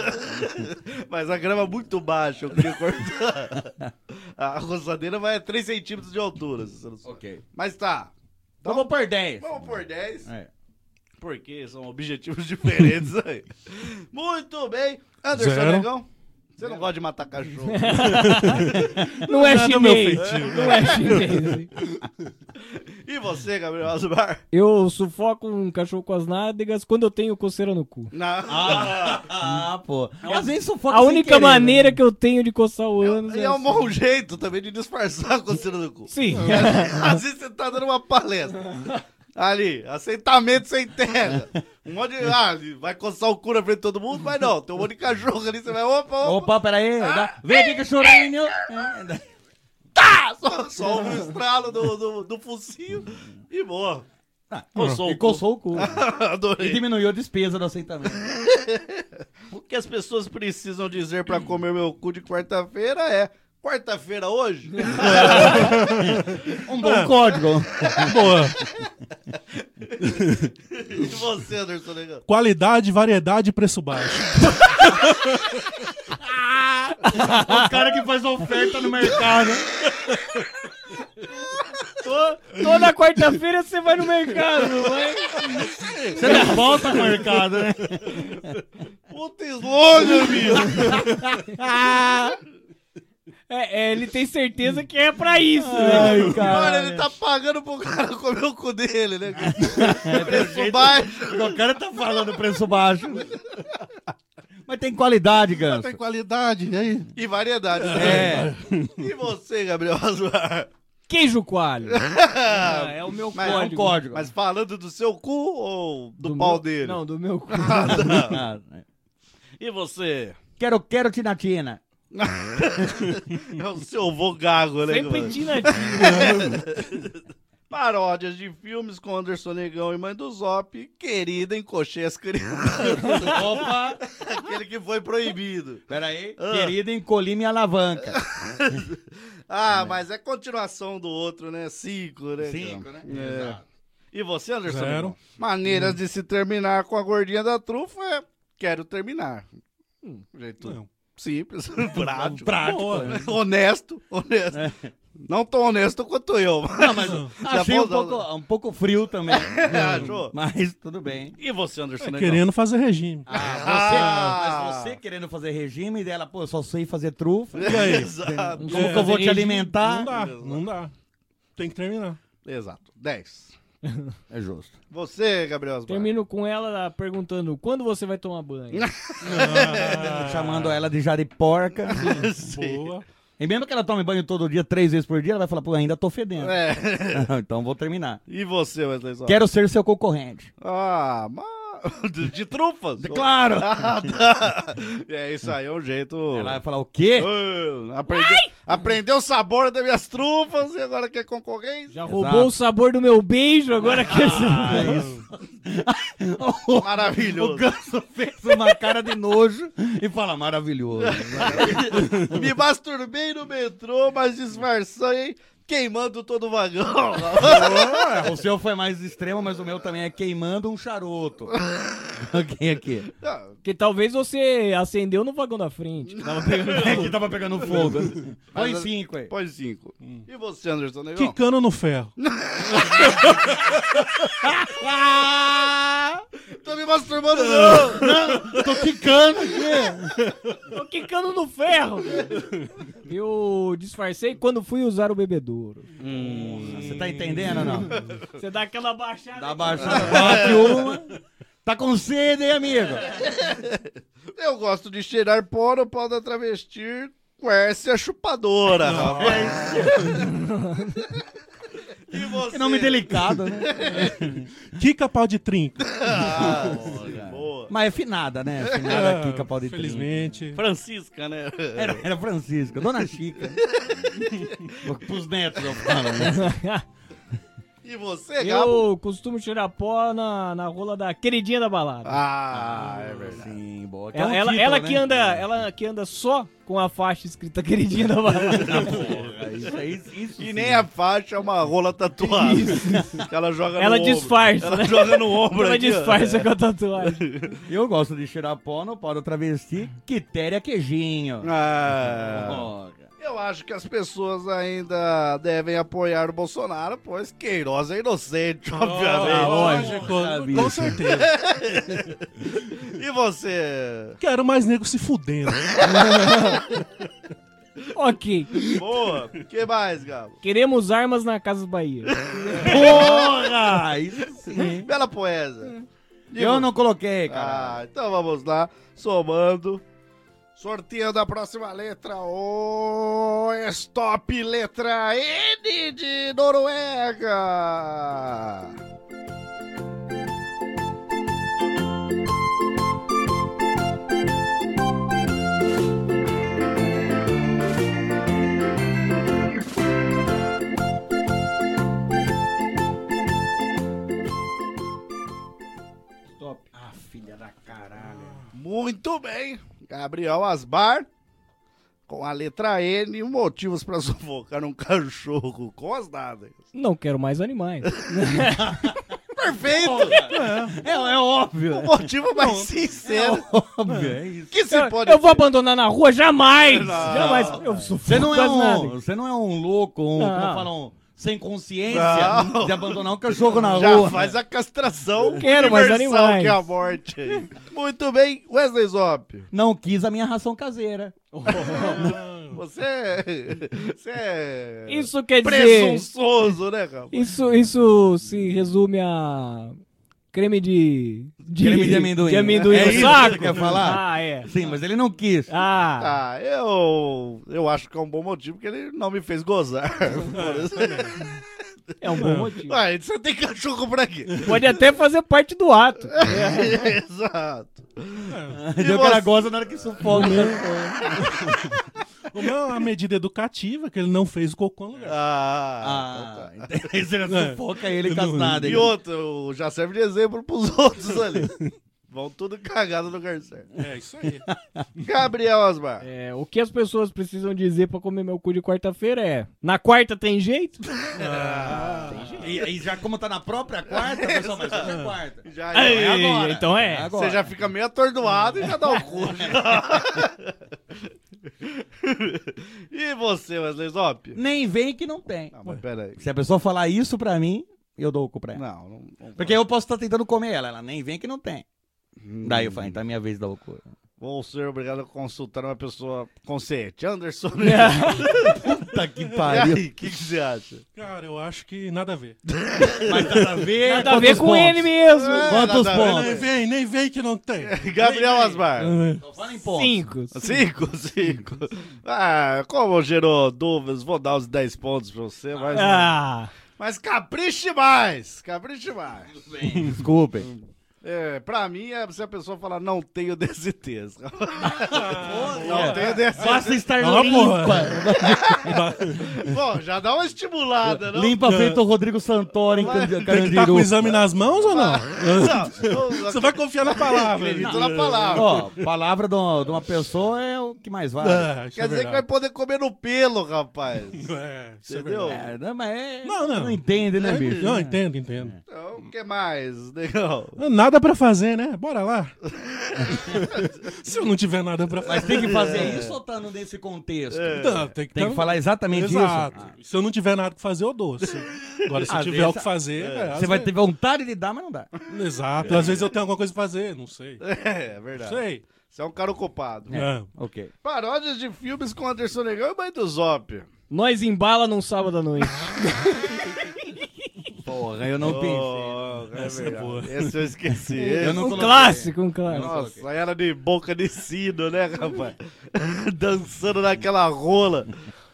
Mas a grama é muito baixa, eu queria cortar. A roçadeira vai a 3 centímetros de altura. Se você não sabe. Ok. Mas tá. Então vou por 10. Vamos por 10. É. Porque são objetivos diferentes aí. Muito bem. Anderson Zero. Negão, você não gosta de matar cachorro. Não é do meu chinês. feitio. Não é chinês. E você, Gabriel Osmar? Eu sufoco um cachorro com as nádegas quando eu tenho coceira no cu. Pô. E às vezes sufoca A sem única querer, maneira né? que eu tenho de coçar o ânus E é um bom jeito também de disfarçar a coceira do cu. Sim. Às vezes você tá dando uma palestra. Ali, assentamento sem terra. Um monte de. Vai coçar o cu na frente de todo mundo, mas não. Tem um monte de cachorro ali, você vai. Opa, peraí. Vem aqui, cachorrinho. Tá! Só um estralo do focinho e boa. E coçou o cu. Adorei. E diminuiu a despesa do assentamento. O que as pessoas precisam dizer pra comer meu cu de quarta-feira é: quarta-feira hoje? Um bom código. Boa. E você, Anderson Negão? Qualidade, variedade e preço baixo. O cara que faz oferta no mercado. Toda quarta-feira você vai no mercado, não vai? Você não volta no mercado, né? Puta slogan, amigo! Ele tem certeza que é pra isso, né? Olha, ele tá pagando pro cara comer o cu dele, né? Preço baixo. O cara tá falando preço baixo. Mas tem qualidade, Ganso. Tem qualidade, e aí? E variedade. É. E você, Gabriel Osmar? Queijo coalho. É o meu Mas, código. Código. Mas falando do seu cu ou do meu- pau dele? Não, do meu cu. Ah, E você? Quero tinatina. É o seu vô gago, né? Sempre mano? tina. Paródias de filmes com Anderson Negão e Mãe do Zop. Querida, encoxei as crianças. Opa! Aquele que foi proibido. Peraí. Querida, encolhi minha alavanca. Mas é continuação do outro, né? 5, né? 5, né? É. Exato. E você, Anderson? Zero. Negão? Maneiras de se terminar com a gordinha da trufa é: quero terminar. Jeito Não. simples, prático. Boa. Honesto. Não tão honesto quanto eu. Não, mas achei Já um pouco frio também. Achou? Mas tudo bem. E você, Anderson Negão? Querendo fazer regime. Mas você querendo fazer regime dela, pô, eu só sei fazer trufa. E aí? Exato. Como que eu vou te alimentar? Não dá. Tem que terminar. Exato. 10. É justo. Você, Gabriel Osmar? Termino com ela perguntando quando você vai tomar banho. Chamando ela de jariporca. Boa. E mesmo que ela tome banho todo dia, 3 vezes por dia, ela vai falar, pô, ainda tô fedendo. É. Então vou terminar. E você, Wesley Zop? Quero ser seu concorrente. Mas De trufas? Claro! Ah, tá. É, isso aí é um jeito... Ela vai falar o quê? Aprendeu o sabor das minhas trufas e agora quer concorrência? Já roubou o sabor do meu beijo, agora quer... Maravilhoso. O Ganso fez uma cara de nojo e fala, maravilhoso. Me masturbei no metrô, mas disfarcei queimando todo o vagão. O seu foi mais extremo, mas o meu também é queimando um charuto. Quem aqui? Que talvez você acendeu no vagão da frente. Que tava pegando fogo. Põe 5 aí. Põe 5. E você, Anderson Negão? Quicando no ferro. Tô me masturbando, não. Tô quicando aqui. Tô quicando no ferro. Eu disfarcei quando fui usar o bebedouro. Você tá entendendo ou não? Você dá aquela baixada. Dá baixada, bate uma. Tá com sede, hein, amigo? Eu gosto de cheirar pó no pau da travesti com Hércia chupadora, rapaz. E você? Que nome delicado, né? Quica pau de trinco. Boa. Mas é finada, né? Finada Kika pau de trinco. Felizmente. Francisca, né? Era Francisca, Dona Chica. Pros netos eu falo, né? E você, Gabo? Eu costumo cheirar pó na rola da queridinha da balada. Ah, é verdade. Sim, boa. Ela que anda só com a faixa escrita queridinha da balada. Isso E nem a faixa é uma rola tatuada. Que ela joga no Ela ombro. disfarça, Ela né? joga no ombro Ela aqui, ó. disfarça com a tatuagem. Eu gosto de cheirar pó no pau do travesti, quitéria queijinho. Ah, eu acho que as pessoas ainda devem apoiar o Bolsonaro, pois Queiroz é inocente, obviamente. Lógico, com certeza. E você? Quero mais nego se fudendo. Ok. Boa. O que mais, Gabo? Queremos armas na Casas Bahia. Porra! Isso sim. Bela poesia. Eu não coloquei, cara. Ah, então vamos lá, somando. Sorteando a próxima letra, o Stop, letra N de Noruega. Stop. Ah, filha da caralho. Muito bem, Gabriel Asbar, com a letra N, motivos para sufocar um cachorro com as nádegas. Não quero mais animais. Perfeito! É óbvio. O motivo mais sincero Óbvio, é isso. que se pode Eu vou abandonar na rua? Jamais! Não. Jamais! Eu sufoco Você não é as nádegas. você não é um louco, como Não. falam, sem consciência Não. de abandonar um cachorro na Já rua. faz a castração Quero mais universal, animais. que é a morte. Aí. Muito bem, Wesley Zop. Não quis a minha ração caseira. Você é Isso quer dizer... presunçoso, né, cara? Isso se resume a... Creme de Creme de amendoim. De amendoim É no isso saco? que você quer falar? Ah, é. Sim, mas ele não quis. Ah, Ah, eu acho que é um bom motivo, porque ele não me fez gozar. é um bom motivo. Ué, você tem cachorro pra quê? Pode até fazer parte do ato. Exato. Deu que ela goza na hora que sufoca. O meu é uma medida educativa, que ele não fez o cocô no lugar. Ah, então tá. Aí você já sufoca ele com as nádegas. E outro, já serve de exemplo pros outros ali. Vão tudo cagado no lugar certo. É isso aí. Gabriel Osmar. É, o que as pessoas precisam dizer pra comer meu cu de quarta-feira é: na quarta tem jeito? E já como tá na própria quarta, pessoal, mas hoje é quarta. Já, Ei, agora. então é. Agora. Você já fica meio atordoado e já dá o cu. E você, Wesley Zop? Nem vem que não tem. Não, mas peraí. Se a pessoa falar isso pra mim, eu dou o cu pra ela. Não Porque eu posso estar tentando comer ela. Ela nem vem que não tem. Daí eu falo, então é minha vez de dar o cu. Vou ser obrigado a consultar uma pessoa consciente. Anderson. Puta que E pariu. aí, o que você acha? Cara, eu acho que nada a ver. Mas nada a ver. Nada a ver quantos com pontos? ele mesmo. Quantos nada a ver. pontos? Nem vem que não tem. Gabriel Asmar. Então fala em pontos. 5. 5. Ah, como gerou dúvidas, vou dar os 10 pontos pra você, mas, Ah, mas capriche mais. Capriche mais. Desculpem. Pra mim, se a pessoa falar não tenho DSTs. Não tenho DSTs. Basta estar Ó, limpa. Bom, já dá uma estimulada, não? Limpa feito o Rodrigo Santoro em Tem que estar com Carandiru. o exame nas mãos ou não? Não, Você vai confiar na palavra. acredito na palavra. Ó, palavra de uma pessoa é o que mais vale. Isso Quer dizer que vai poder comer no pelo, rapaz. isso é Entendeu? verdade. Não, mas Não. não entende, né, bicho? Não, entendo. Então, o que mais, negão? Nada pra fazer, né? Bora lá. Se eu não tiver nada pra fazer. Mas tem que fazer isso ou tá nesse contexto? Não, tem Tem que falar exatamente Exato. isso. Se eu não tiver nada pra fazer, eu dou. Agora, se eu Às tiver vezes, o que fazer... Você vai ter vontade de dar, mas não dá. Exato. Às vezes eu tenho alguma coisa pra fazer, não sei. É verdade. Sei. Você é um cara ocupado. É. Ok. Paródias de filmes com Anderson Negão e Mãe do Zop. Nós embala num sábado à noite. Porra, eu não pensei. Essa é boa. Esse eu esqueci. Eu não Um coloquei. clássico, um clássico. Nossa, era de boca de sino, né, rapaz? Dançando naquela rola.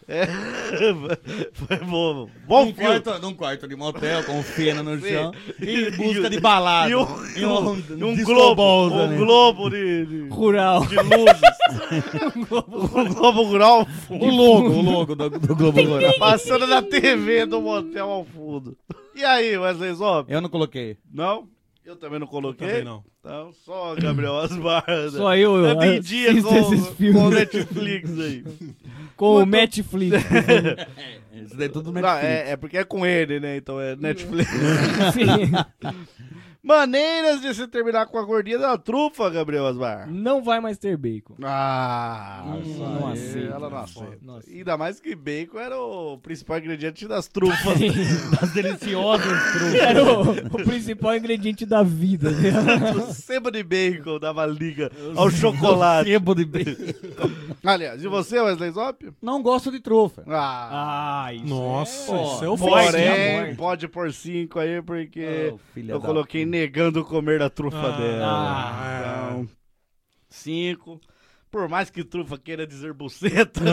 Foi bom. Bom filme. Num quarto de motel, com feno no Sim. chão, em busca de balada. E um disco globo. balls Um ali. globo de Rural. luzes. um globo rural. O logo do Globo Rural. Passando na TV do motel ao fundo. E aí, Wesley Zop? Eu não coloquei. Não? Eu também não coloquei. Também não. Então, só Gabriel Asmar. Só eu É em dia assisto esses com filmes. o Netflix aí. Com o Netflix. Isso daí é tudo Não, Netflix. é porque é com ele, né? Então é Netflix. Sim. Maneiras de se terminar com a gordinha da trufa, Gabriel Asmar. Não vai mais ter bacon. Não aí aceita. Ela não aceita. Não aceita. Ainda mais que bacon era o principal ingrediente das trufas. Das deliciosas trufas. Era o principal ingrediente da vida. Né? O sebo de bacon dava liga ao chocolate. Sebo de bacon. Aliás, e você, Wesley Zop? Não gosto de trufa. Isso Nossa, é... isso é o Porém, pode pôr 5 aí, porque Oh, filha eu da coloquei negando comer a trufa dela. Ah, Então, 5. Por mais que trufa queira dizer buceta.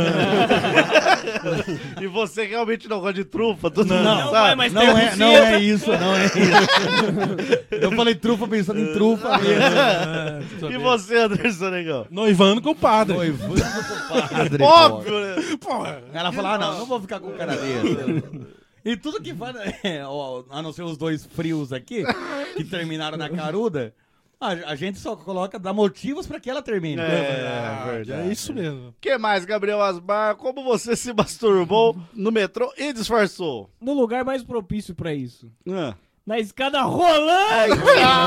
E você realmente não gosta de trufa, todo mundo Não vai sabe. mais Não ter é, buceta. não é isso, não é isso. Eu falei trufa pensando em trufa mesmo. E você, Anderson Negão? Noivando com o padre. Noivo do padre. Óbvio, né? Porra. Ela falou, não vou ficar com o cara desse. E tudo que vai, a não ser os dois frios aqui, que terminaram na caruda, a gente só dá motivos pra que ela termine. É isso mesmo. O que mais, Gabriel Asmar? Como você se masturbou no metrô e disfarçou? No lugar mais propício pra isso. Ah. Na escada rolando!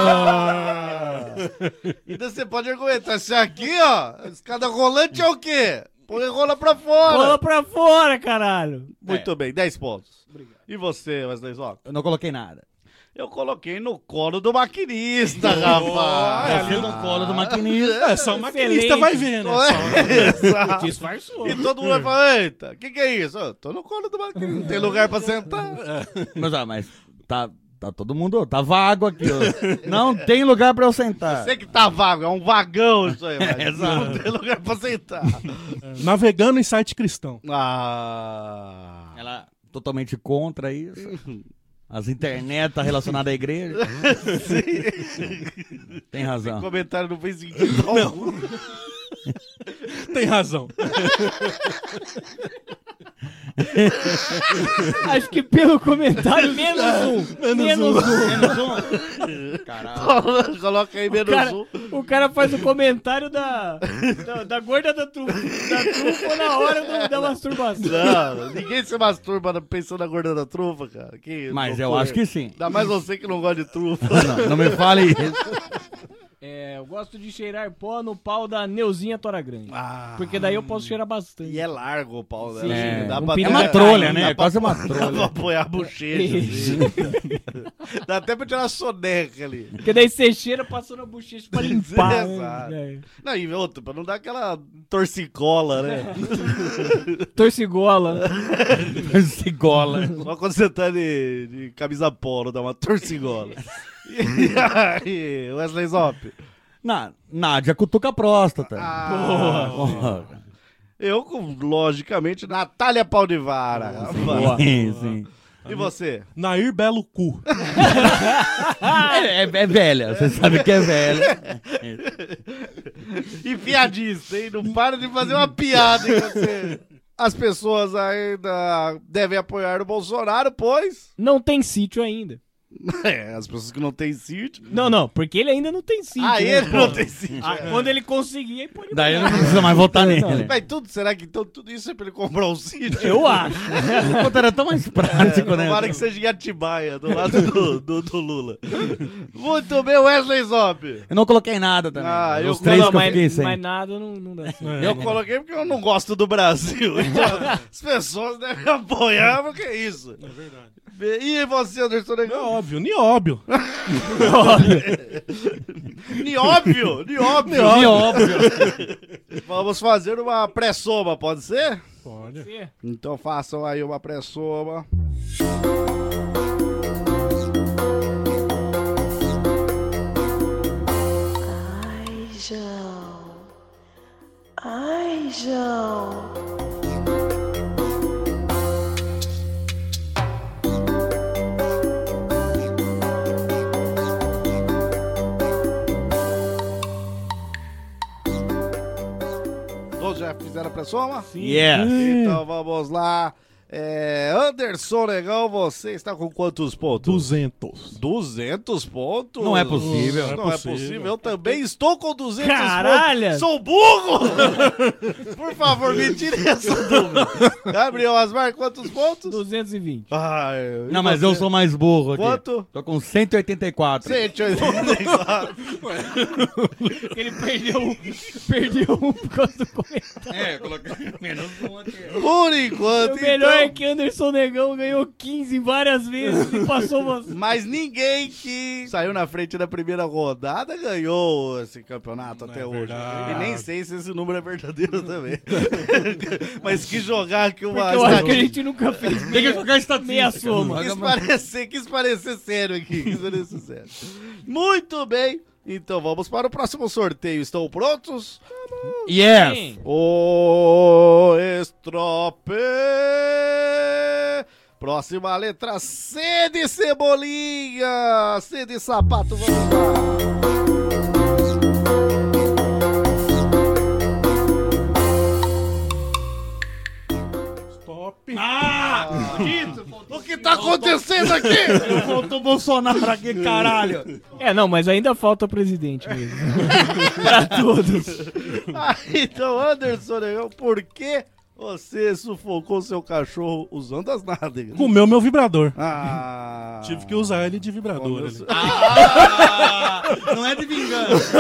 Então você pode argumentar, isso aqui, ó, escada rolante é o quê? Põe rola pra fora. Rola pra fora, caralho! Muito bem, 10 pontos. Obrigado. E você, Wesley Zop? Eu não coloquei nada. Eu coloquei no colo do maquinista, rapaz. Você no colo do maquinista. É, só o maquinista vai ver, né? Exato. Disfarçou. E todo mundo vai falar, eita, o que é isso? Eu tô no colo do maquinista, não tem lugar pra sentar. Mas tá todo mundo, tá vago aqui, ó. Não tem lugar pra eu sentar. Sei que tá vago, é um vagão isso aí, mas Exato. não tem lugar pra sentar. Navegando em site cristão. Ela totalmente contra isso. As internet relacionadas à igreja. Tem razão. O comentário não fez sentido algum. Tem razão. Acho que pelo comentário, menos um. Menos um. Caralho. Coloca aí menos um. O cara faz o comentário da gorda da trufa na hora da masturbação. Não, ninguém se masturba pensando na gorda da trufa, cara. Que Mas eu loucura. acho que sim. Ainda mais você que não gosta de trufa. Não me fale isso. Eu gosto de cheirar pó no pau da Neuzinha Tora Grande. Porque daí eu posso cheirar bastante. E é largo o pau dela. Sim, assim, dá um pra perigo É uma Dá trolha, né? dá É quase uma Dá pra trolha. apoiar a bochecha. assim. Dá até pra tirar a soneca ali. Porque daí você cheira passando a bochecha pra limpar. Exato. né? Não, e outro, pra não dar aquela torcicola, né? Torcigola. Cigola. Só quando você tá de camisa polo, dá uma torcigola. E aí, Wesley Zop? Nádia cutuca a próstata. Porra. Eu, logicamente, Natália Pau de Vara. rapaz. Sim, sim. E você? Nair Belo Cu. É velha, você sabe que é velha. E piadista, hein? Não para de fazer uma piada em você. As pessoas ainda devem apoiar o Bolsonaro, pois... Não tem sítio ainda. As pessoas que não têm sítio... Não, porque ele ainda não tem sítio. Ah, ele não tem sítio. Quando ele conseguir, aí pode... Daí não precisa mais votar nele. Mas será que então tudo isso é pra ele comprar um sítio? Eu acho. Puta, era tão mais prático, né? Tomara que seja em Atibaia, do lado do Lula. Muito bem, Wesley Zop. Eu não coloquei nada também. Eu Os três Não, que eu fiquei sem. mas nada não dá certo. Eu coloquei porque eu não gosto do Brasil. Então, as pessoas devem apoiar, porque é isso. É verdade. E você, Anderson É Negão? óbvio, nióbio. Nióbio. Vamos fazer uma pré-soma, pode ser? Pode. Então façam aí uma pré-soma. Ai, João. Todos já fizeram a pré-soma? Yes. Então vamos lá. Anderson Negão, você está com quantos pontos? 200. 200 pontos? Não é possível. Não é possível. Eu também estou com 200 Caralho! pontos. Sou burro! Por favor, me tire essa dúvida. Gabriel Asmar, quantos pontos? 220. Não, mas eu sou mais burro aqui. Quanto? Tô com 184. 184. Ele perdeu um por causa do comentário. É, coloquei menos um aqui. Por enquanto, O melhor então... é que Anderson Negão ganhou 15 várias vezes e passou você. Mas ninguém que saiu na frente da primeira rodada ganhou esse campeonato até hoje. verdade. E nem sei se esse número é verdadeiro também. Mas quis jogar aqui uma Porque eu acho que a gente nunca fez Tem que jogar estatística. meia soma. Quis parecer sério aqui. Quis parecer sério. Muito bem. Então vamos para o próximo sorteio. Estão prontos? Yes. O estrope. Próxima letra C de Cebolinha. C de sapato. Vamos lá. Stop. O que tá acontecendo aqui? Voltou o Bolsonaro aqui, caralho. Não, mas ainda falta presidente mesmo. Pra todos. Então, Anderson Negão, por que você sufocou seu cachorro usando as nádegas? Comeu meu vibrador. Tive Tive que usar ele de vibrador. ali. Não é de vingança.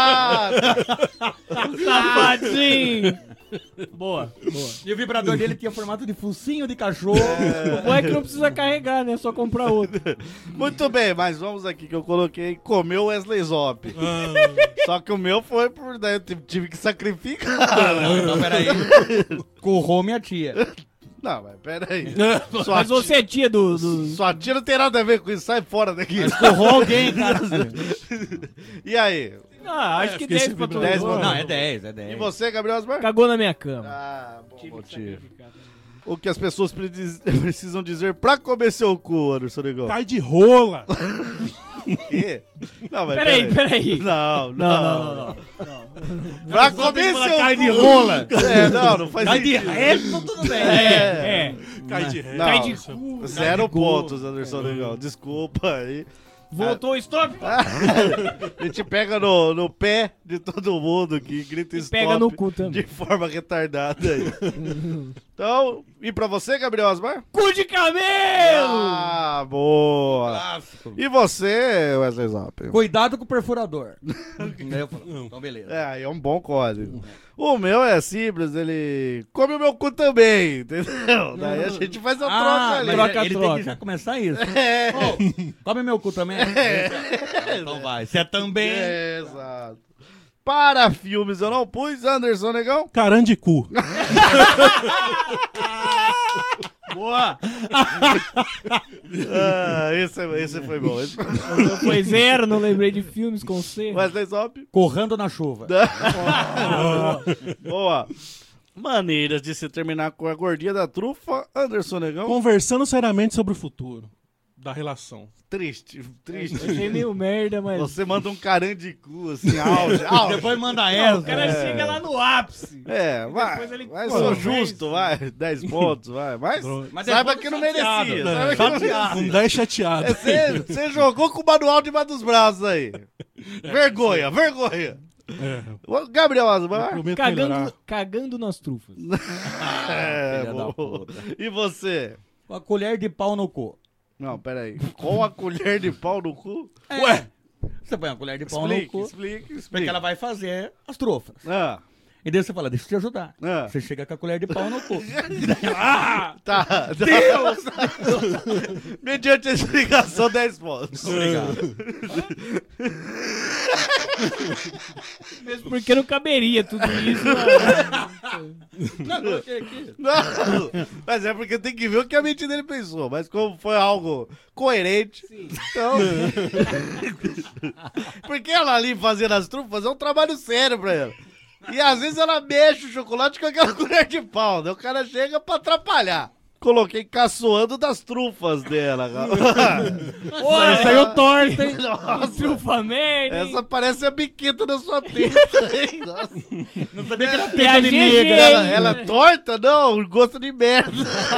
Safadinho. Boa. E o vibrador dele tinha formato de focinho de cachorro. O bom é que não precisa carregar, né? Só comprar outro. Muito bem, mas vamos aqui que eu coloquei comeu Wesley Zop. Só que o meu foi por... Daí eu tive que sacrificar. Não, peraí. Currou minha tia. Não, mas peraí. Mas você é tia do... Sua tia não tem nada a ver com isso, sai fora daqui. Mas currou alguém, cara. E aí? Acho que 10 pra todo 10 mundo. Não, é 10, é 10. E você, Gabriel Asmar? Cagou na minha cama. Bom motivo. O que as pessoas precisam dizer pra comer seu cu, Anderson Negão? Cai de rola. O quê? Não, mas Peraí. Não. Pra comer seu cai cu. de rola. Não faz Cai de sentido. reto, tudo bem. Cai de ré. Não, Cai de cu. 0 pontos, Anderson Negão. Desculpa aí. Voltou o stop. A gente pega no pé de todo mundo que grita stop pega no cu também. de forma retardada aí. Então, e pra você, Gabriel Asmar? Cu de camelo! Boa! Clássico. E você, Wesley Zop? Cuidado com o perfurador. Então, beleza. Aí é um bom código. O meu é simples, ele come o meu cu também, entendeu? Daí a gente faz a troca ali. Mas ele tem que já começar isso. Ô, come meu cu também. Então vai. Se é também. Exato. Para filmes eu não pus, Anderson Negão. Carandicu. Boa! Esse foi bom. Esse foi... O meu foi 0, não lembrei de filmes com C. Wesley Zop. Correndo na chuva. Boa. Maneiras de se terminar com a gordinha da trufa, Anderson Negão. Conversando seriamente sobre o futuro da relação. Triste. Achei meio merda, mas... Você manda um carandicu, assim, auge. Depois manda essa. O cara chega lá no ápice. Vai, sou justo, vai. 10 pontos, vai. Mas saiba que não merecia. Um 10 chateado. Você jogou com o manual debaixo dos braços aí. Vergonha. Gabriel Asmar. Cagando nas trufas. Filha da puta. E você? Com a colher de pau no cu. Não, peraí. Com a colher de pau no cu? Ué! Você põe a colher de pau no cu. Explica. Porque ela vai fazer as trufas. E daí você fala, deixa eu te ajudar. Você chega com a colher de pau no cu. Tá. Deus! Mediante a explicação, 10 pontos. Obrigado. Mesmo porque não caberia tudo isso. Não, coloquei aqui. Não, mas é porque tem que ver o que a mente dele pensou. Mas como foi algo coerente, então... Porque ela ali fazendo as trufas é um trabalho sério pra ela. E às vezes ela mexe o chocolate com aquela colher de pau, né? O cara chega pra atrapalhar. Coloquei caçoando das trufas dela. Essa saiu torta, hein? Trufa merda. Essa parece a biqueta da sua teta, hein? Nossa. Não sabia que era É a teta de negra. Ela é torta? Não, gosto de merda.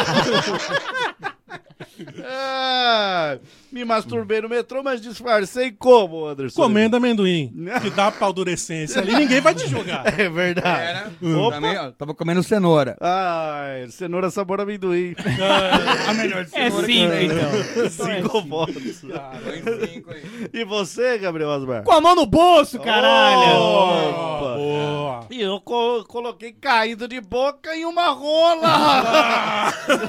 Me masturbei no metrô, mas disfarcei como, Anderson? Comendo amendoim, que dá paldurecência ali, ninguém vai te jogar. É verdade. Também, ó, tava comendo cenoura. Ai, cenoura sabor amendoim. A melhor de É cenoura. 5, então. 5 votos. Põe 5 aí. E você, Gabriel Asmar? Com a mão no bolso, caralho. Opa. Boa. E eu coloquei caído de boca em uma rola.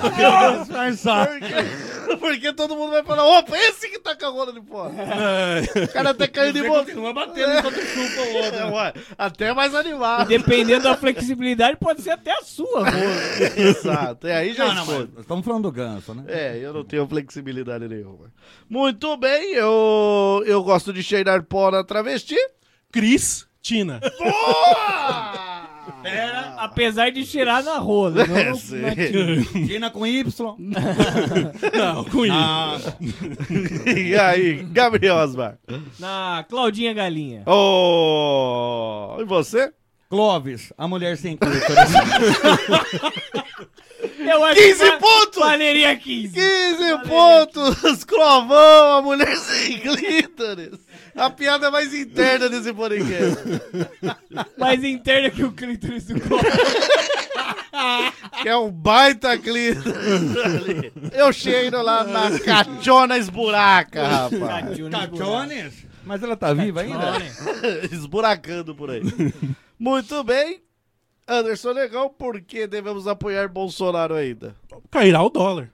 Porque todo mundo vai falar, opa, esse que tá com a rola de fora. O cara até caiu de boca. Continua batendo enquanto chupa o outro. Até mais animado. E dependendo da flexibilidade, pode ser até a sua rola. Exato. E aí já escolhe. Nós estamos falando do ganso, né? Eu não tenho flexibilidade nenhuma. Muito bem, eu gosto de cheirar pó na travesti. Cristina. Boa! Apesar de cheirar na rola. Não na tina. Tina com Y. Não, com isso. E aí, Gabriel Asmar? Na Claudinha Galinha. Oh, e você? Clóvis, a mulher sem clítoris. Eu acho 15 pontos! Valeria 15. 15 pontos! Clovão, a mulher sem clítoris. A piada mais interna desse podcast. Mais interna que o clítoris do Clóvis. Que é um baita clítoris. Eu cheiro lá na cachona esburaca, rapaz. Cachones? Mas ela tá viva ainda? Esburacando por aí. Muito bem. Anderson Negão, por que devemos apoiar Bolsonaro ainda? Cairá o dólar.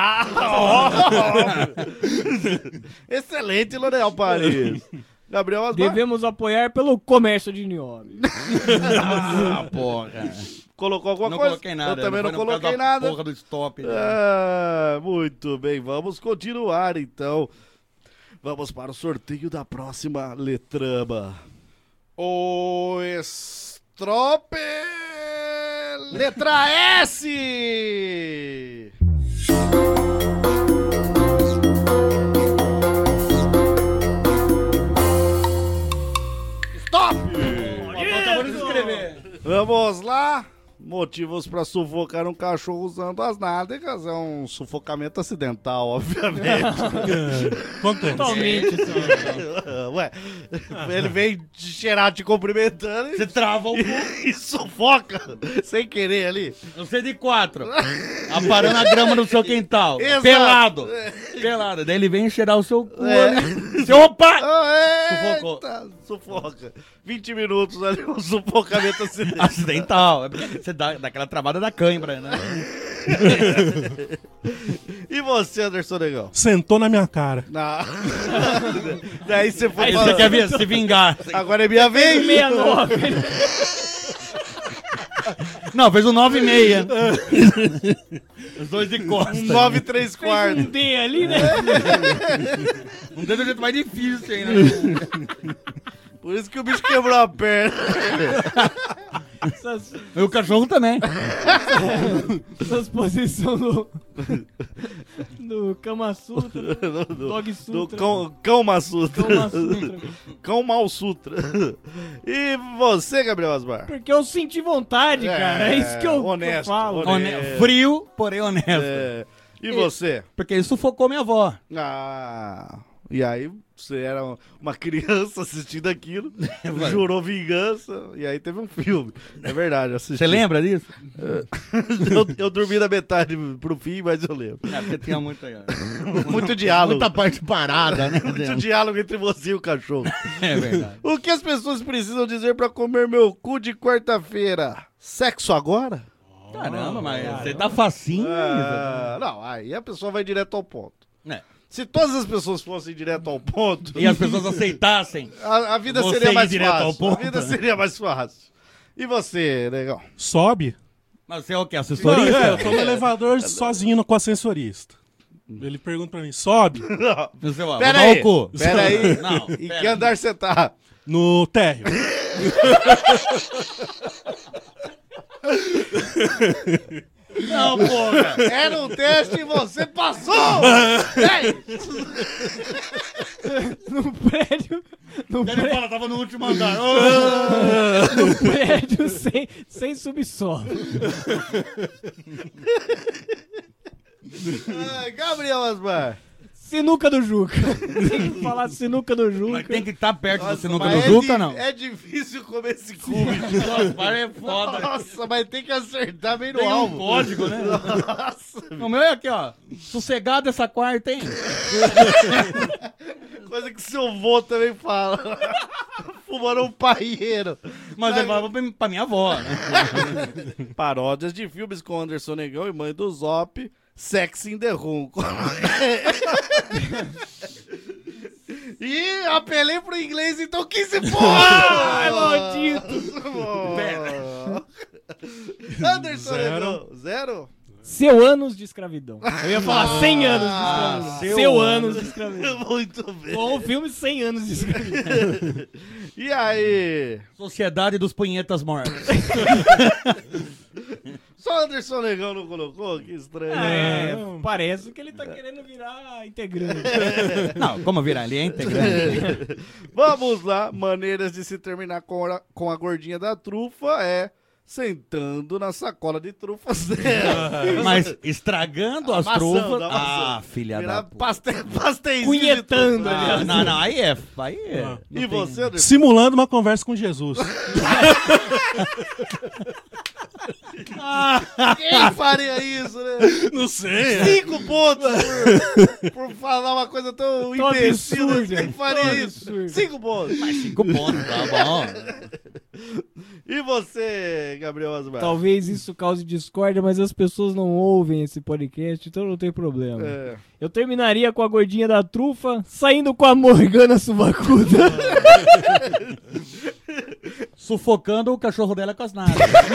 Excelente, L'Oréal Paris. Gabriel Asmar. Devemos apoiar pelo comércio de nióbio. Porra. Colocou alguma Não coisa? coloquei nada. Eu também não foi no caso coloquei da nada. Porra do stop. Né? Muito bem, vamos continuar então. Vamos para o sorteio da próxima letrama. O Estrope... Letra S! Stop! Vamos escrever. Vamos lá. Motivos para sufocar um cachorro usando as nádegas. É um sufocamento acidental, obviamente. Totalmente. Ué, ele vem de cheirar te cumprimentando Você trava o cu. e sufoca sem querer ali. Você de 4. Aparando a grama no seu quintal. Exato. Pelado. Pelado. Daí ele vem cheirar o seu cu ali. Seu opa! Sufocou. Sufoca. 20 minutos ali, um sufocamento acidental. Acidental. É porque você dá aquela travada da cãibra, né? E você, Anderson Negão? Sentou na minha cara. Não. Daí você foi Aí você quer ver, se vingar. Agora é minha vez. 69. Não, fez um 9,5. Os dois de costas. Um 9 3 quartos. Um D ali, né? Um dedo do jeito mais difícil ainda. Por isso que o bicho quebrou a perna. E o cachorro também. Essas posições no Kama Sutra, Dog Sutra. Cão Sutra. Cão Mal Sutra. E você, Gabriel Asmar? Porque eu senti vontade, cara. É isso que eu falo. Frio, porém honesto. E você? Porque ele sufocou minha avó. E aí você era uma criança assistindo aquilo, jurou vingança, e aí teve um filme. É verdade, eu assisti. Você lembra disso? Eu dormi na metade pro fim, mas eu lembro. Porque tinha muito diálogo. Muita parte parada, né? Muito diálogo entre você e o cachorro. É verdade. O que as pessoas precisam dizer pra comer meu cu de quarta-feira? Sexo agora? Caramba, mas você tá facinho. Não, aí a pessoa vai direto ao ponto. É. Se todas as pessoas fossem direto ao ponto... E as pessoas aceitassem... A vida seria mais fácil. A vida seria mais fácil. E você, legal? Sobe. Mas você é o quê? Assessorista? Eu tô no elevador sozinho com o ascensorista. Ele pergunta pra mim, sobe? Pera aí. Não, em que andar você tá? No térreo. Não, porra! Era um teste e você passou! No prédio... Ele fala, tava no último andar. No prédio sem subsolo. Gabriel Asmar. Sinuca do Juca. Tem que falar sinuca do Juca. Mas tem que estar perto do sinuca do Juca, não? É difícil comer esse cu. Nossa, é foda. Nossa, mas tem que acertar bem no Tem alvo. um código, né? Nossa. O meu é aqui, ó. Sossegado essa quarta, hein? Coisa que seu vô também fala. Fumando um paieiro. Mas ele falava pra minha avó, né? Paródias de filmes com Anderson Negão e Mãe do Zop. Sex in the Room. E apelei pro inglês, então 15 pontos! Ai, maldito! Anderson Negão, 0? Seu anos de escravidão. Eu ia falar 100 anos de escravidão. Seu anos de escravidão. Muito bem. Ou o filme 100 anos de escravidão. E aí? Sociedade dos Punhetas Mortos. Só Anderson Negão não colocou? Que estranho. Parece que ele tá querendo virar integrante. Não, como virar? Ele é integrante. Vamos lá. Maneiras de se terminar com a gordinha da trufa é sentando na sacola de trufas dela. Mas estragando as trufas. Filha da puta. Pastéis. Cunhetando ali. Não, aí é. E você, Anderson? Simulando uma conversa com Jesus. Quem faria isso, né? Não sei. 5 pontos por falar uma coisa tão imbecil. Quem faria isso? 5 pontos. 5 pontos, tá bom. E você, Gabriel Asmar? Talvez isso cause discórdia, mas as pessoas não ouvem esse podcast, então não tem problema. Eu terminaria com a gordinha da trufa saindo com a Morgana subacuda. Sufocando o cachorro dela com as naves.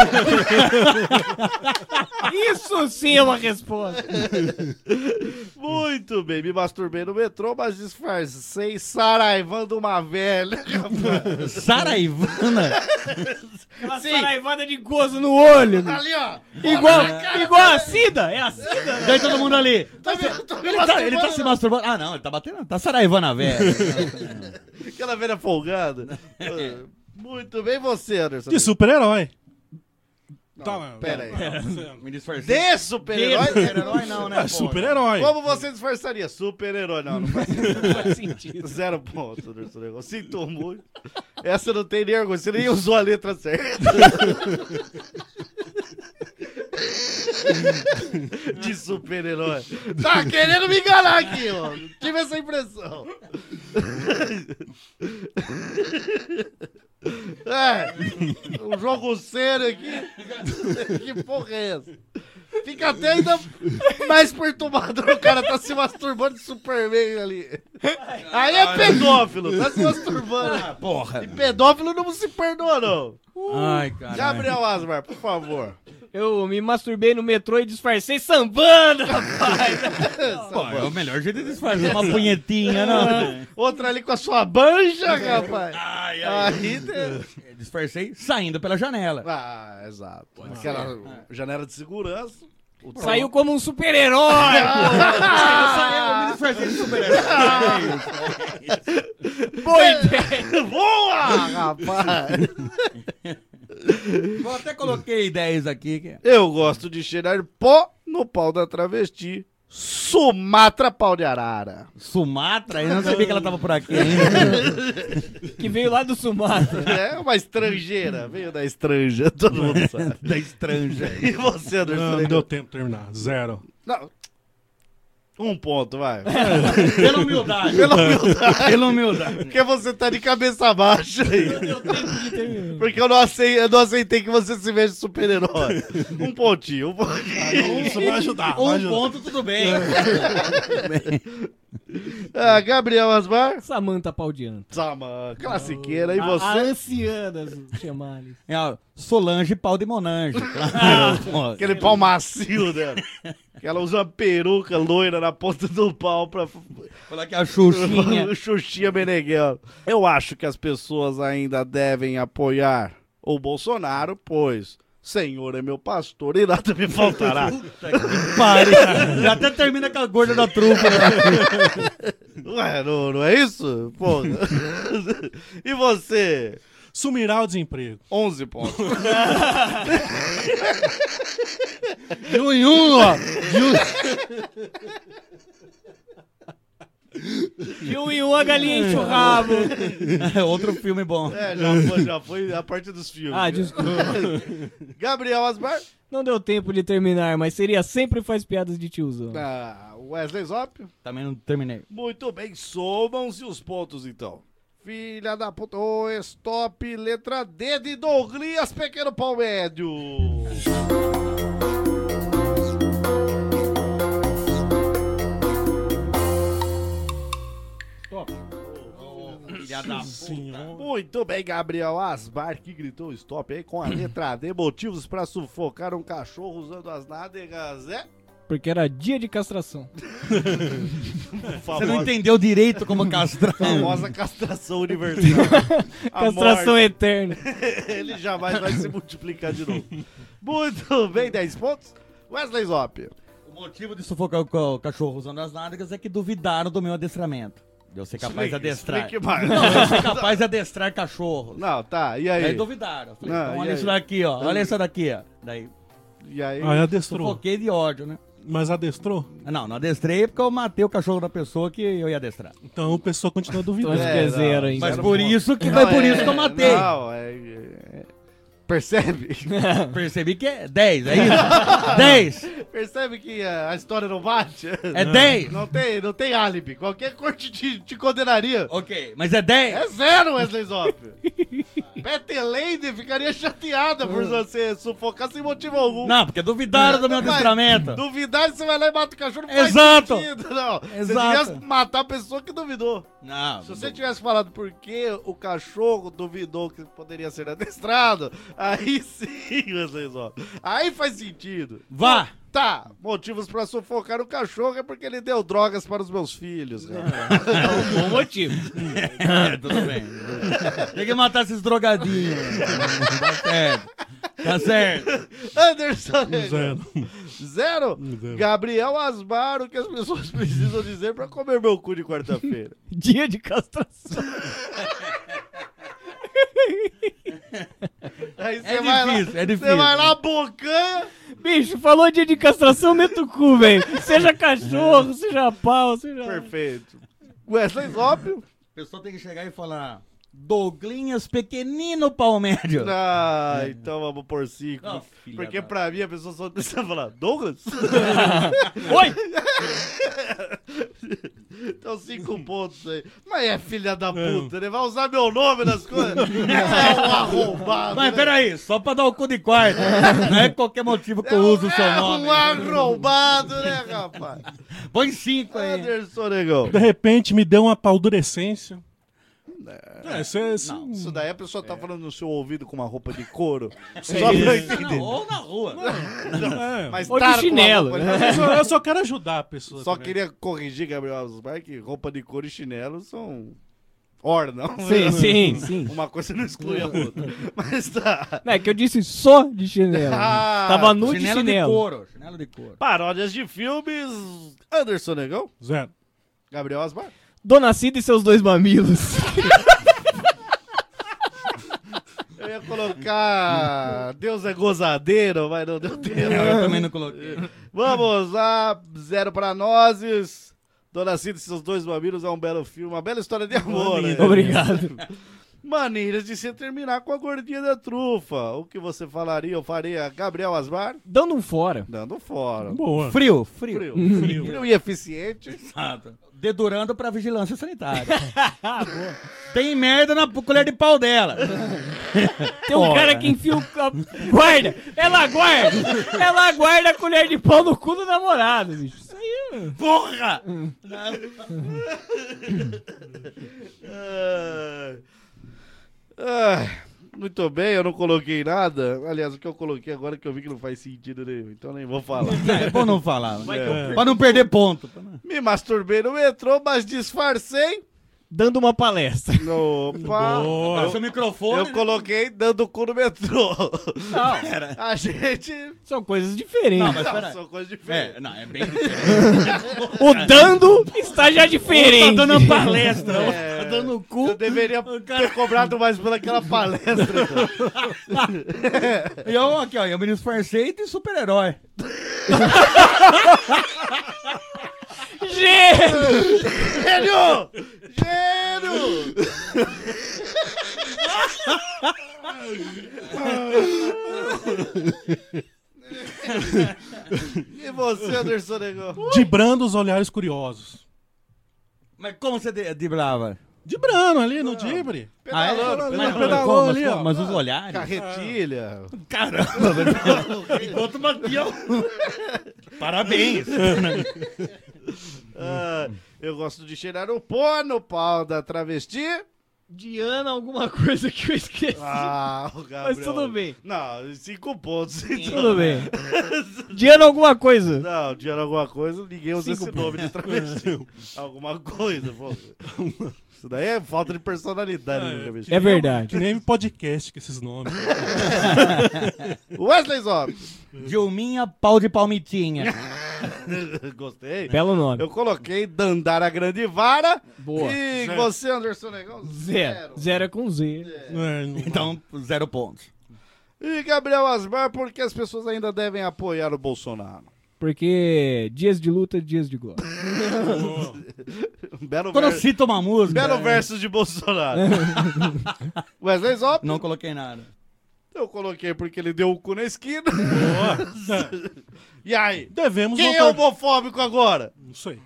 Isso sim é uma resposta. Muito bem, me masturbei no metrô, mas disfarcei saraivando uma velha. Saraivana? Aquela saraivada de gozo no olho. Ali, ó. Igual a Cida. É a Cida. Daí todo mundo ali. Ele tá se masturbando. Ah, não, ele tá batendo. Tá saraivando a velha. Aquela velha folgada. Muito bem, você, Anderson. De super-herói. Pera aí. Me disfarcei. De super-herói? Super-herói não, né? Super-herói. Como você disfarçaria? Super-herói. Não faz sentido. 0 pontos, Anderson Negão. Sinto muito. Essa não tem nem argumento. Você nem usou a letra certa. De super-herói. Tá querendo me enganar aqui, ó. Tive essa impressão. Um jogo sério aqui. Que porra é essa? Fica até ainda mais perturbado. O cara tá se masturbando de Superman ali. Aí é pedófilo, tá se masturbando. Porra. E pedófilo não se perdoa, não. Ai, cara. Gabriel Asmar, por favor. Eu me masturbei no metrô e disfarcei sambando, rapaz. Pô, é o melhor jeito de disfarçar uma punhetinha, não. Outra ali com a sua banja, rapaz. Aí disfarcei saindo pela janela. Ah, exato. Aquela janela de segurança. Saiu como um super-herói! Eu me disfarcei de super-herói. Boa ideia! Boa, rapaz! Eu até coloquei 10 aqui. Eu gosto de cheirar pó no pau da travesti. Sumatra Pau de Arara. Sumatra? Eu não sabia que ela tava por aqui ainda. Que veio lá do Sumatra. É uma estrangeira. Veio da estranja, todo mundo sabe. Da estranja. E você, Anderson? Não deu tempo de terminar. 0. Não. 1 ponto, vai. Pela humildade. Pela humildade. Porque você tá de cabeça baixa aí. Porque eu não aceitei que você se veja super-herói. 1 pontinho. Isso vai ajudar. Ponto, tudo bem. Gabriel Asmar. Samanta Paudiano. Classiqueira. E A você? anciã das chamadas. Solange Pau de Monange. Claro. Aquele pau macio dela. Que ela usa uma peruca loira na ponta do pau pra... Falar que é a Xuxinha. Xuxinha Meneghel. Eu acho que as pessoas ainda devem apoiar o Bolsonaro, pois... Senhor é meu pastor e nada me faltará. Pare. Já até termina com a gorda da trufa. Ué, não é isso? Porra. E você? Sumirá o desemprego. 11 pontos. De um em um, ó. De um em um a galinha enche o rabo. Outro filme bom. Já foi a parte dos filmes. Desculpa. Gabriel Asmar. Não deu tempo de terminar, mas seria sempre faz piadas de tiozão. Wesley Zop. Também não terminei. Muito bem, somam-se os pontos então. Filha da puta. Stop, letra D de Douglas, pequeno pau médio. Filha da puta. Muito bem, Gabriel Asmar, que gritou stop aí com a letra D. Motivos pra sufocar um cachorro usando as nádegas, Porque era dia de castração. Você não entendeu direito como castrar. Famosa castração universal. Castração eterna. Ele jamais vai se multiplicar de novo. Muito bem, 10 pontos. Wesley Zop. O motivo de sufocar o cachorro usando as nádegas é que duvidaram do meu adestramento. De eu ser capaz de adestrar. Não, eu ser capaz de adestrar cachorros. Não, tá, e aí? Aí duvidaram. Eu falei, então olha isso daqui, ó. Olha essa daqui, ó. Daí. E aí? Aí adestrou. Sufoquei de ódio, né? Mas adestrou? Não adestrei porque eu matei o cachorro da pessoa que eu ia adestrar. Então a pessoa continua duvidando. Mas por isso que eu matei. Não, percebe? Percebi que é 10, é isso? 10. Percebe que a história não bate? É 10. Não tem álibi. Qualquer corte te condenaria. Ok, mas é 10. É 0, Wesley Zop. Peteleide ficaria chateada por você sufocar sem motivo algum. Não, porque duvidaram do meu adestramento. Duvidar, você vai lá e mata o cachorro. Não Exato. faz sentido, não. Exato. Você devia matar a pessoa que duvidou. Não. Se você tivesse falado por que o cachorro duvidou que poderia ser adestrado, aí sim, Wesley Zop. Aí faz sentido. Vá. Tá, motivos pra sufocar o cachorro é porque ele deu drogas para os meus filhos. É um bom motivo. Tudo bem. Tem que matar esses drogadinhos. Tá certo. Anderson. 0. 0. Gabriel Asmar, o que as pessoas precisam dizer pra comer meu cu de quarta-feira? Dia de castração. Aí É difícil. Você vai lá, bocanha. Bicho, falou dia de castração, meta o cu, velho. Seja cachorro, seja pau, seja... Perfeito. Wesley Zop. A pessoa tem que chegar e falar: Douglinhas pequenino pau médio. Então vamos por 5. Porque pra mim a pessoa só precisa falar: Douglas? Oi! Então 5 pontos aí. Mas é filha da puta, né? Vai usar meu nome nas coisas? É um arrombado. Mas né? peraí, só pra dar o cu de quarto. Não é qualquer motivo que eu uso o seu nome. É um arrombado, né, rapaz? Põe 5 aí. Anderson Negão. De repente me deu uma paldurecência. Isso daí a pessoa tá falando no seu ouvido com uma roupa de couro. Só pra eu entender. Ou na rua. Mas ou tá de chinelo. com a roupa Eu só quero ajudar a pessoa. Só também. queria corrigir, Gabriel Asmar, que roupa de couro e chinelo são Orna. Sim. Uma coisa não exclui a outra. Mas tá. Não, é que eu disse só de chinelo. Tava nu de Chinelo de chinelo. couro. Chinelo de couro. Paródias de filmes. Anderson Negão. 0. Gabriel Asmar. Dona Cida e seus 2 mamilos. Eu ia colocar Deus é gozadeiro, mas não deu tempo. Eu também não coloquei. Vamos lá, 0 pra nós. Dona Cida e seus 2 mamilos é um belo filme, uma bela história de amor. Né? Obrigado. Maneiras de se terminar com a gordinha da trufa. O que você falaria ou faria, Gabriel Asmar? Dando um fora. Dando fora. Boa. Frio. Frio e eficiente. Exato. Dedurando pra vigilância sanitária. Tem merda na colher de pau dela. Tem um cara que enfia o... Guarda! Ela guarda a colher de pau no cu do namorado, bicho. Isso aí... Porra! Muito bem, eu não coloquei nada. Aliás, o que eu coloquei agora é que eu vi que não faz sentido nenhum, então nem vou falar. É bom não falar. Pra não perder ponto. Me masturbei no metrô, mas disfarcei. Dando uma palestra. Opa! Seu microfone. Eu coloquei dando o cu no metrô. Não, A gente... são coisas diferentes. Não, mas peraí. São coisas diferentes. É bem diferente. O dando está já diferente. Tá dando uma palestra. É, Tá dando o cu. Eu deveria ter cobrado mais pelaquela palestra. Então. E eu aqui, ó. Eu me disfarcei de super-herói. Gênio! E você, Anderson Negão? Dibrando os olhares curiosos. Mas como você driblava? Dibrando ali no dibre. Pedalando, ali, ó. Mas os olhares? Carretilha. Caramba, velho. Enquanto batia. Parabéns. Eu gosto de cheirar o pó no pau da travesti. Diana, alguma coisa que eu esqueci. O Gabriel. Mas tudo bem. Não, 5 pontos. Então. Tudo bem. Diana, alguma coisa. Não, Diana alguma coisa, ninguém usa 5 esse nome de travesti. Alguma coisa, pô. Isso daí é falta de personalidade. É verdade. Que nem podcast com esses nomes. Wesley Zop. Dilminha, pau de palmitinha. Gostei. Belo nome. Eu coloquei Dandara Grande Vara. Boa. E você, Anderson Negão? 0. 0 é com Z. Então, 0 pontos. E Gabriel Asmar, por que as pessoas ainda devem apoiar o Bolsonaro? Porque dias de luta, dias de glória. Belo Quando eu verso. cito uma música... Belo verso de Bolsonaro. Wesley Zop. Não coloquei nada. Eu coloquei porque ele deu o cu na esquina. E aí? Devemos Quem é homofóbico agora? Não sei.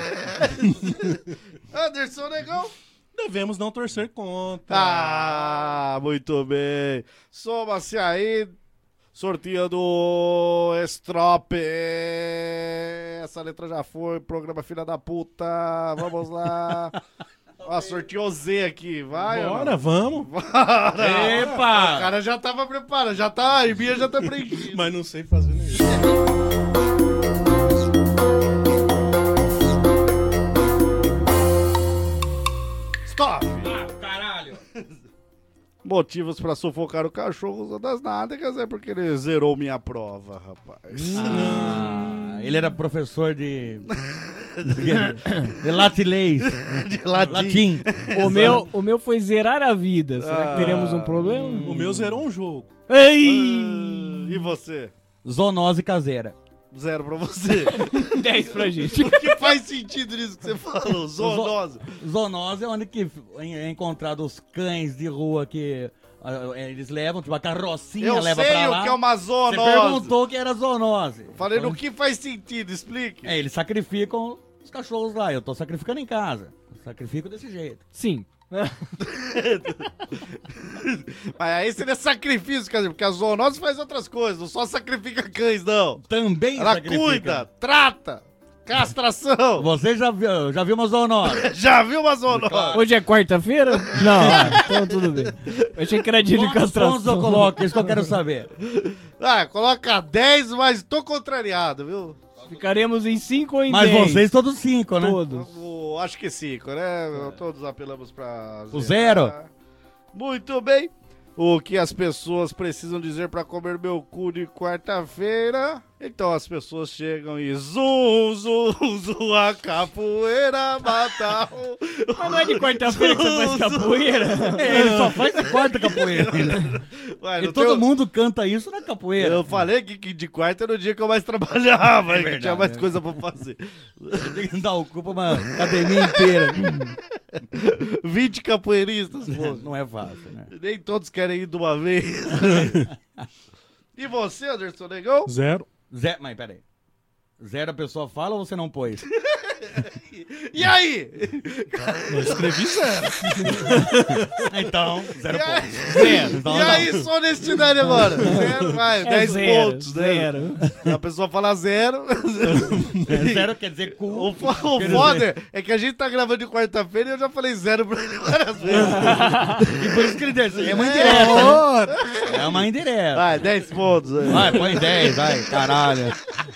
Anderson Negão. Devemos não torcer contra. Muito bem. Soma-se aí. Sorteio do Strop. Essa letra já foi. Programa Filha da Puta. Vamos lá. Ó, sorteou Z aqui. Vai, Bora, vamos. Bora. Epa! O cara já tava preparado. Já tá, a Ibia já tá preenchida. Mas não sei fazer nem isso. Stop. Caralho! Motivos pra sufocar o cachorro usando as nádegas é porque ele zerou minha prova, rapaz. Ele era professor de latilês. De latim. O meu foi zerar a vida. Será que teremos um problema? O meu zerou um jogo. Ei! E você? Zoonose caseira. 0 pra você. 10 pra gente. O que faz sentido nisso que você falou? Zoonose. Zoonose é onde que é encontrado os cães de rua que eles levam, tipo a carrocinha Eu leva sei pra o lá. que é uma Você zoonose. perguntou que era zoonose. Falei no que faz sentido, explique. Eles sacrificam os cachorros lá. Eu tô sacrificando em casa. Eu sacrifico desse jeito. Sim. Mas aí seria sacrifício, quer dizer, porque a zoonose faz outras coisas, não só sacrifica cães, não. Também Ela sacrifica. cuida, trata, castração. Você já viu uma zoonose? Já viu uma zoonose? Hoje é quarta-feira? Não, então tudo bem. Eu achei que era dia de Quantos pontos eu castração. coloco? Isso que eu quero saber. Coloca 10, mas tô contrariado, viu? Ficaremos em 5 ou em Mas 10? vocês todos 5, né? Todos. Acho que 5, né? Todos apelamos pra... O 0. Muito bem. O que as pessoas precisam dizer pra comer meu cu de quarta-feira? Então as pessoas chegam e zum, zum, zum, a capoeira mata o... Mas não é de quarta-feira que você faz capoeira? Ele só faz de quarta capoeira. Ué, E não todo tem- mundo canta isso na capoeira. Eu falei que de quarta era o dia que eu mais trabalhava, que verdade, tinha mais é. coisa pra fazer. Tem que dar o cu pra uma academia inteira. 20 capoeiristas, pô. Não é fácil, né? Nem todos querem ir de uma vez. E você, Anderson Negão? 0. Mas peraí. 0 a pessoa fala ou você não pôs? E aí? Eu escrevi 0. Então, 0 E aí? pontos. 0. Então, E não. aí, só honestidade agora? 0, vai, 10 zero, pontos, né? zero. A pessoa fala 0. 0 quer dizer cu. O Quer dizer- foda é que a gente tá gravando de quarta-feira e eu já falei 0 pra ele várias vezes. E por isso que ele disse. É uma indireta. Né? É uma indireta. Vai, 10 pontos. Aí. Vai, põe 10, vai, caralho.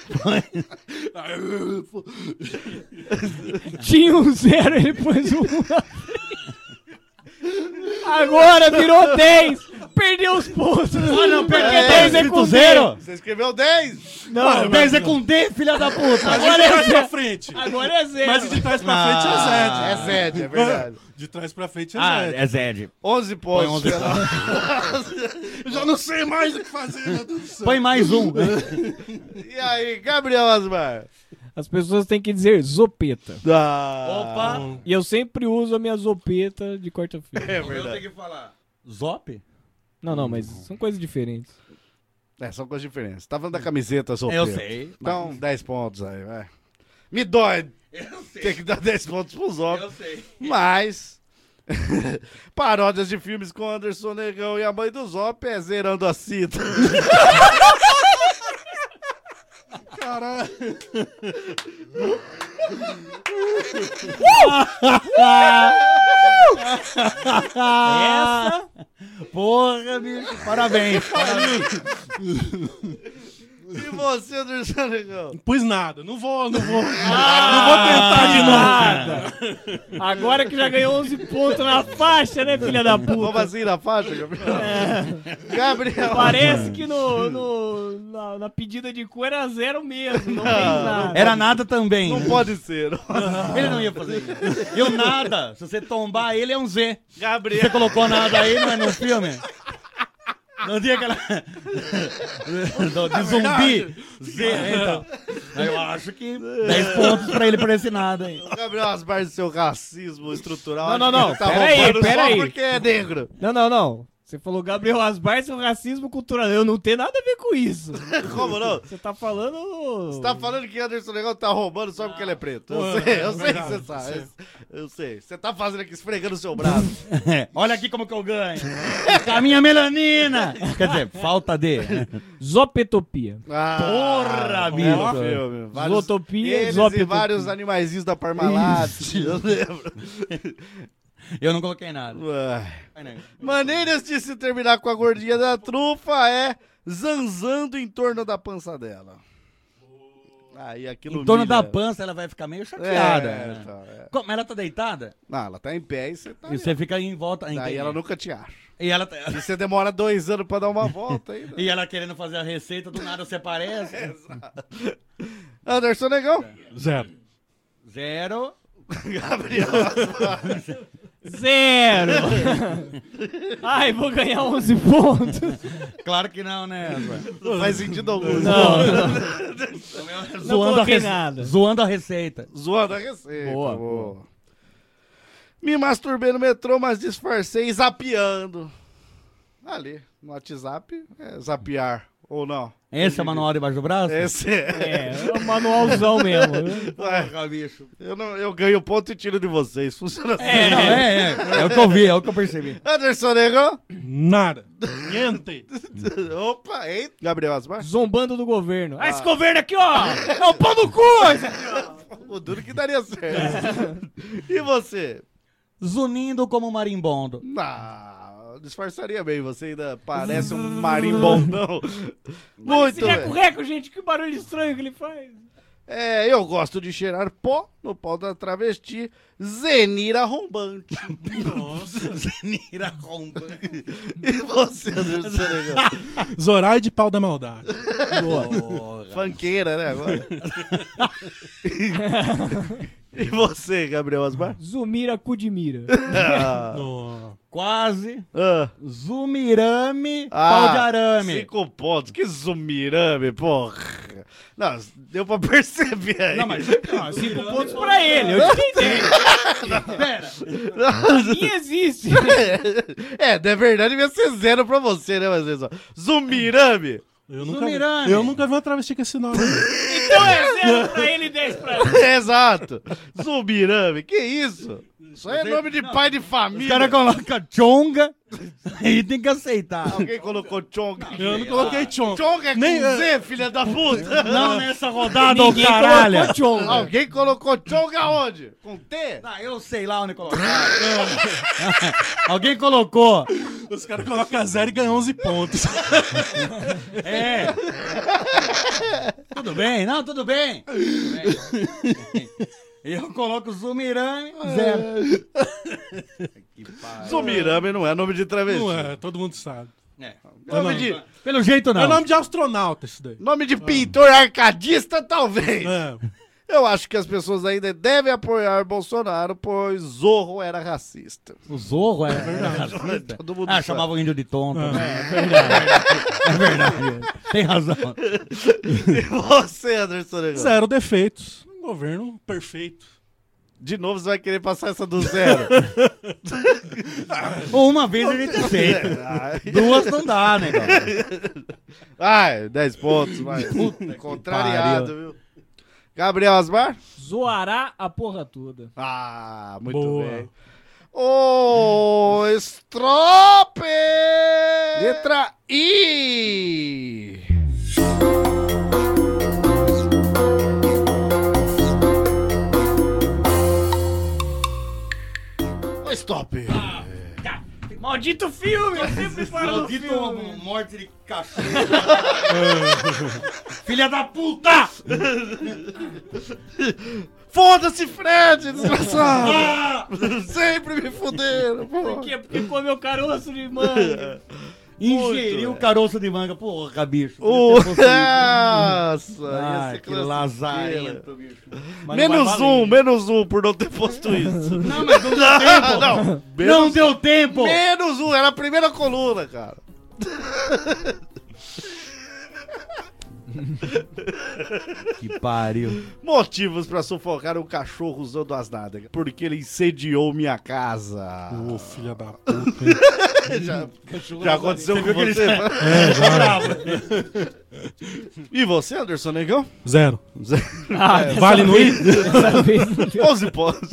Tinha um 0, ele pôs um na frente. Agora virou 10. Perdeu os pontos. Ah, não, Porque perdeu 10 é com 0. Você escreveu 10? Não, 10 é com D, filha da puta. agora De é trás pra 0. frente. Agora é 0. Mas de trás pra frente é Zed. É Zed, é verdade. De trás pra frente é Ah, Zed. é Zed. 11 Põe pontos. 11 pontos. Eu já não sei mais o que fazer, meu Deus do céu. Põe mais um. E aí, Gabriel Asmar? As pessoas têm que dizer zopeta. Opa. E eu sempre uso a minha zopeta de quarta-feira. É Eu verdade. tenho que falar. Zop? Não, mas são coisas diferentes. É, são coisas diferentes. Tá falando da camiseta, Zopeta. Eu sei. Então, 10 pontos aí, vai. Me dói Eu sei. ter que dar 10 pontos pro Zop. Eu sei. Mas... paródias de filmes com Anderson Negão e a mãe do Zop é Zerando a Cita. Caralho. Essa Porra, bicho. Parabéns. E você, Anderson Negão? Pus nada. Não vou tentar de novo. agora que já ganhou 11 pontos na faixa, né, filha da puta? Vamos assim na faixa, Gabriel? Gabriel. Parece que na pedida de cu era 0 mesmo, não tem nada. Era nada também. Não pode ser. Ele não ia fazer isso. E o nada, se você tombar ele, é um Z. Gabriel. Você colocou nada aí, não é no filme? Não tinha aquela... de zumbi. Z, então. Eu acho que 10 pontos pra ele por esse nada aí. Gabriel Asmar, seu racismo estrutural. Não, Ele tá pera roubando aí. só porque é negro. Não. Você falou Gabriel Asmar, seu racismo cultural. Eu não tenho nada a ver com isso. Como não? Você tá falando... Você tá falando que Anderson Negão tá roubando só porque ele é preto. Eu sei que você sabe. Eu sei. Você tá fazendo aqui, esfregando o seu braço. Olha aqui como que eu ganho. Com a minha melanina. Quer dizer, falta de... Zopetopia. Porra, bom bicho. filme. Zootopia, Eles e Zoopetopia. vários animaizinhos da Parmalat. Eu lembro. Eu não coloquei nada. Uai. Maneiras de se terminar com a gordinha da trufa é zanzando em torno da pança dela. Aí aquilo Em torno humilha. da pança ela vai ficar meio chateada. né? Então, é. Como, ela tá deitada? Não, ela tá em pé e você tá. E você fica em volta. Daí entendi. ela nunca te acha. E ela, E você demora 2 anos pra dar uma volta ainda. e ela querendo fazer a receita, do nada você aparece. Anderson Negão. 0. 0. Gabriel. 0. Ai, vou ganhar 11 pontos. Claro que não, né? Não faz sentido algum. Não. Zoando, coloquei nada. zoando a receita. Zoando a receita. Boa. Me masturbei no metrô, mas disfarcei zapeando. Ali, no WhatsApp, é zapear. Ou não? Esse é o manual debaixo do braço? Esse é. É um manualzão mesmo. Ué, bicho. Eu ganho ponto e tiro de vocês. Funciona assim. Não, é o que eu vi, é o que eu percebi. Anderson Negão. Nada. Niente. Opa, hein? Gabriel Asmar. Zombando do governo. Ah, esse governo aqui, ó! É o pau no cu! esse aqui, ó. O duro que daria certo. E você? Zunindo como marimbondo. Disfarçaria bem. Você ainda parece um marimbondão. Mas Muito esse bem. reco-reco, gente, que barulho estranho que ele faz. Eu gosto de cheirar pó no pau da travesti Zenira Arrombante. Nossa. Zenira Arrombante. E você, Anderson Negão? Zoraide Pau da Maldade. Boa. Funkeira, né, agora? E você, Gabriel Osmar? Zumira Kudimira. Quase. Zumirame, pau de arame. 5 pontos. Que Zumirame, porra. Não, deu pra perceber aí. Não, mas 5 pontos pra ele, eu te entendi. Pera. Pra mim existe. É verdade, devia ser 0 pra você, né, mas só. Zumirame. Eu nunca vi uma travesti com esse nome. Então é 0 pra ele e 10 pra mim. Exato. Zumirame, que isso? Isso aí é nome de pai de família. Os caras colocam Chonga, aí tem que aceitar. Alguém colocou Chonga? Eu não coloquei Chonga. Chonga é com Z, filha da puta. Não nessa rodada, ô Ninguém caralho. colocou Chonga. Alguém colocou Chonga onde? Com T? Ah, eu sei lá onde colocaram. Alguém colocou. Os caras colocam 0 e ganham 11 pontos. É. Tudo bem? Não, tudo bem. Eu coloco Zumirame, 0. Zumirame não é nome de travesti. Não é, todo mundo sabe. Pelo jeito não. É nome de astronauta isso daí. Nome de pintor arcadista, talvez. É. Eu acho que as pessoas ainda devem apoiar Bolsonaro, pois Zorro era racista. O Zorro era racista? Todo mundo sabe. Chamava o índio de tonto. É verdade. É verdade. Tem razão. E você, Anderson Negão? 0 defeitos. Um governo perfeito. De novo você vai querer passar essa do 0. Uma vez a gente aceita. 2 não dá, né, cara? 10 pontos, vai. Contrariado, viu? Gabriel Osmar? Zoará a porra toda. Muito Boa. bem. O Strope! Letra I. O Stop. Maldito filme, eu sempre falo do filme. Morte de cachorro. Filha da puta! Foda-se, Fred, desgraçado! Sempre me fuderam, Por porra. quê? Porque comeu caroço de manga. Ingeriu o caroço de manga. Porra, bicho. Nossa, ia ser Que lazarento, bicho. Mas menos um por não ter posto isso. Não, mas não deu tempo. Não deu tempo. Menos um, era a primeira coluna, cara. Que pariu. Motivos pra sufocar um cachorro usando as nádegas. Porque ele incendiou minha casa. Ô, filha da puta. Já aconteceu com você? E você, Anderson Negão? 0. Vale no I? 11 11 pontos.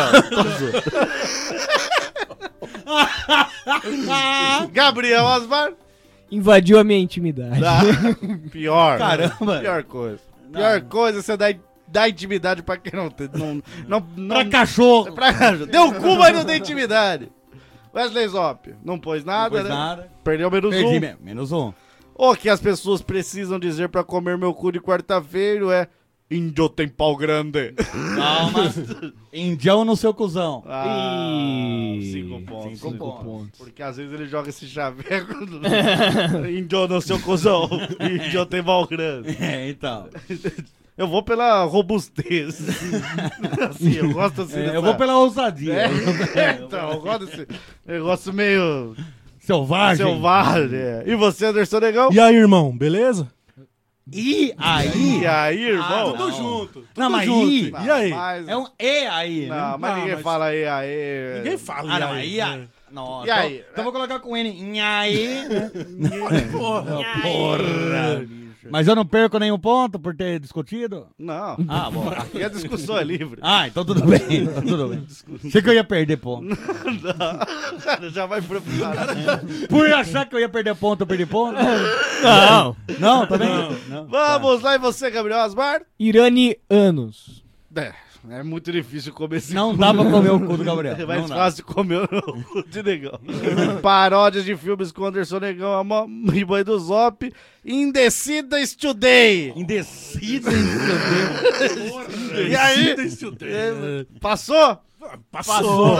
Não. Gabriel Osmar? Invadiu a minha intimidade. Pior. Caramba. Pior coisa. Pior coisa é você dar intimidade pra quem não tem. Pra cachorro. Pra cachorro. Deu o cu, mas não tem intimidade. Wesley Zop, não pôs nada, Não pôs né? nada. Perdeu menos Perdi um. mesmo. Menos um. O que as pessoas precisam dizer pra comer meu cu de quarta-feira é: índio tem pau grande. Calma. Indião no seu cuzão. 5 pontos. 5 pontos. Porque às vezes ele joga esse chaveco. Índio no seu cuzão. Índio tem pau grande. Então. Eu vou pela robustez. Assim, eu gosto assim. Eu vou pela ousadia. Então, eu gosto desse negócio meio Selvagem. E você, Anderson Negão? E aí, irmão, beleza? E aí? E aí, irmão? Tudo junto. Não, mas junto. e? E aí? Mas... É um E aí, né? Não, mas ninguém fala e aí. Ninguém fala Ah, e não, aí. aí. Nossa. E aí? Então vou colocar com N. E aí? Porra. Porra. Mas eu não perco nenhum ponto por ter discutido? Não. Ah, bom. Aqui a discussão é livre. Ah, então tudo bem. Então tudo bem. Sei que eu ia perder ponto. Não. Cara, já vai preparar. Por achar que eu ia perder ponto, eu perdi ponto? Não. Não, tá bem? Não. Vamos lá, e você, Gabriel Asmar? Iranianos. É muito difícil comer esse Não cu. dá pra comer o cu do Gabriel. É mais Não dá. fácil comer o cu de Negão. Paródias de filmes com Anderson Negão, a mãe do Zop. Indecidas Today. Indecidas Today. E aí? Passou? Passou.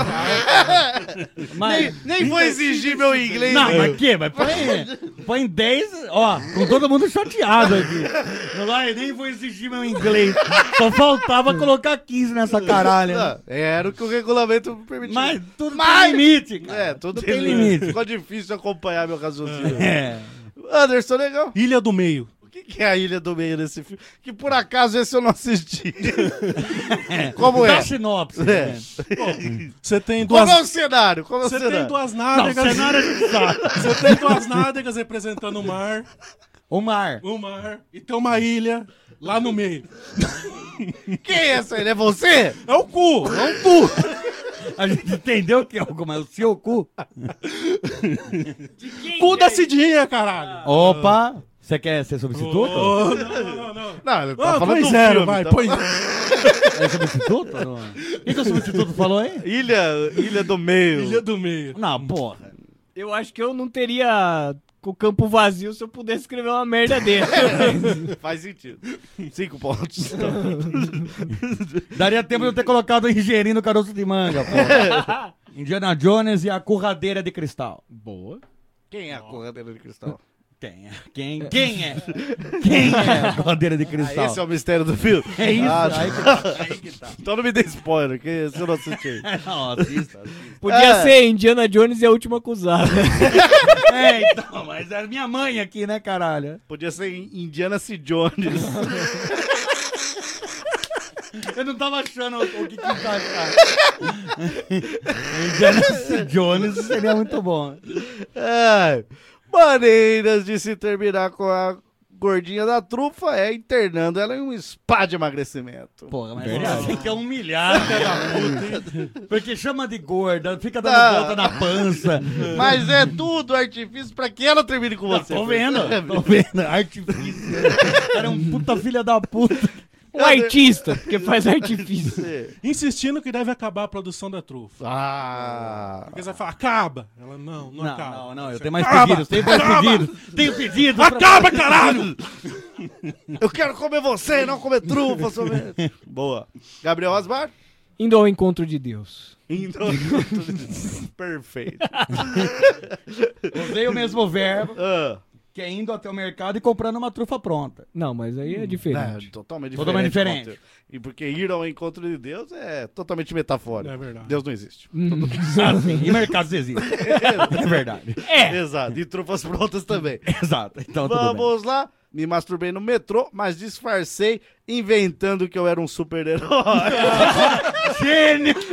Nem vou exigir meu inglês. Não, mas que? Mas põe 10, ó, com todo mundo chateado aqui. Não vai, nem vou exigir meu inglês. Só faltava colocar 15 nessa caralho. Era o que o regulamento permitia. Mas tudo tem limite, cara. É, tudo tem limite. Ficou difícil acompanhar meu raciocínio. É. Anderson Negão. Ilha do Meio. O que é a Ilha do Meio nesse filme? Que por acaso esse eu não assisti. Como Dá é? sinopse. É. Né? Você tem duas... Como é o cenário? Como é o Você cenário? tem duas Não, nádegas. cenário a gente sabe. Você tem duas nádegas representando o mar. O mar. O mar. E tem uma ilha lá no meio. Quem é essa ilha? É você? É o cu. É um cu. A gente entendeu que é o seu cu. Cu da Cidinha, caralho. Opa, você quer ser substituto? Oh, não. Não, ele tá falando põe do zero, filme, vai. tá? Põe... É substituto? Não? O que o substituto falou aí? Ilha do Meio. Ilha do Meio. Não, porra. Eu acho que eu não teria com o campo vazio se eu pudesse escrever uma merda dessa. Faz sentido. 5 pontos. Daria tempo de eu ter colocado o engenheirinho no caroço de manga, porra. Indiana Jones e a curradeira de cristal. Boa. Quem é a corradeira de cristal? Quem é? Quem é a curradeira de cristal? Esse é o mistério do filme? É isso, aí que tá. Então não me dê spoiler, que esse eu não assisti. Não, assista. Podia ser Indiana Jones e a última acusada. É, então, mas é minha mãe aqui, né, caralho? Podia ser Indiana C. Jones. Eu não tava achando o que encaixar. Indiana C. Jones seria muito bom. Maneiras de se terminar com a gordinha da trufa é internando ela em um spa de emagrecimento. Porra, mas você quer humilhar, filha da puta. Porque chama de gorda, fica dando volta na pança. Mas é tudo artifício pra que ela termine com você. Tô vendo. Artifício. Cara, é um puta filha da puta. Um artista, porque faz artifício. Insistindo que deve acabar a produção da trufa. Porque você vai falar, acaba. Ela, não acaba. Não, eu tenho mais pedidos, tenho pedidos. Acaba, caralho! Eu quero comer você, não comer trufa. Somente. Boa. Gabriel Asmar? Indo ao encontro de Deus. Perfeito. Usei o mesmo verbo. Que é indo até o mercado e comprando uma trufa pronta. Não, mas aí é diferente. Totalmente diferente. E porque ir ao encontro de Deus é totalmente metafórico. É verdade. Deus não existe. E mercados existem. É verdade. Exato. E trufas prontas também. Exato. Então, tudo bem. Vamos lá. Me masturbei no metrô, mas disfarcei inventando que eu era um super-herói. Gênio!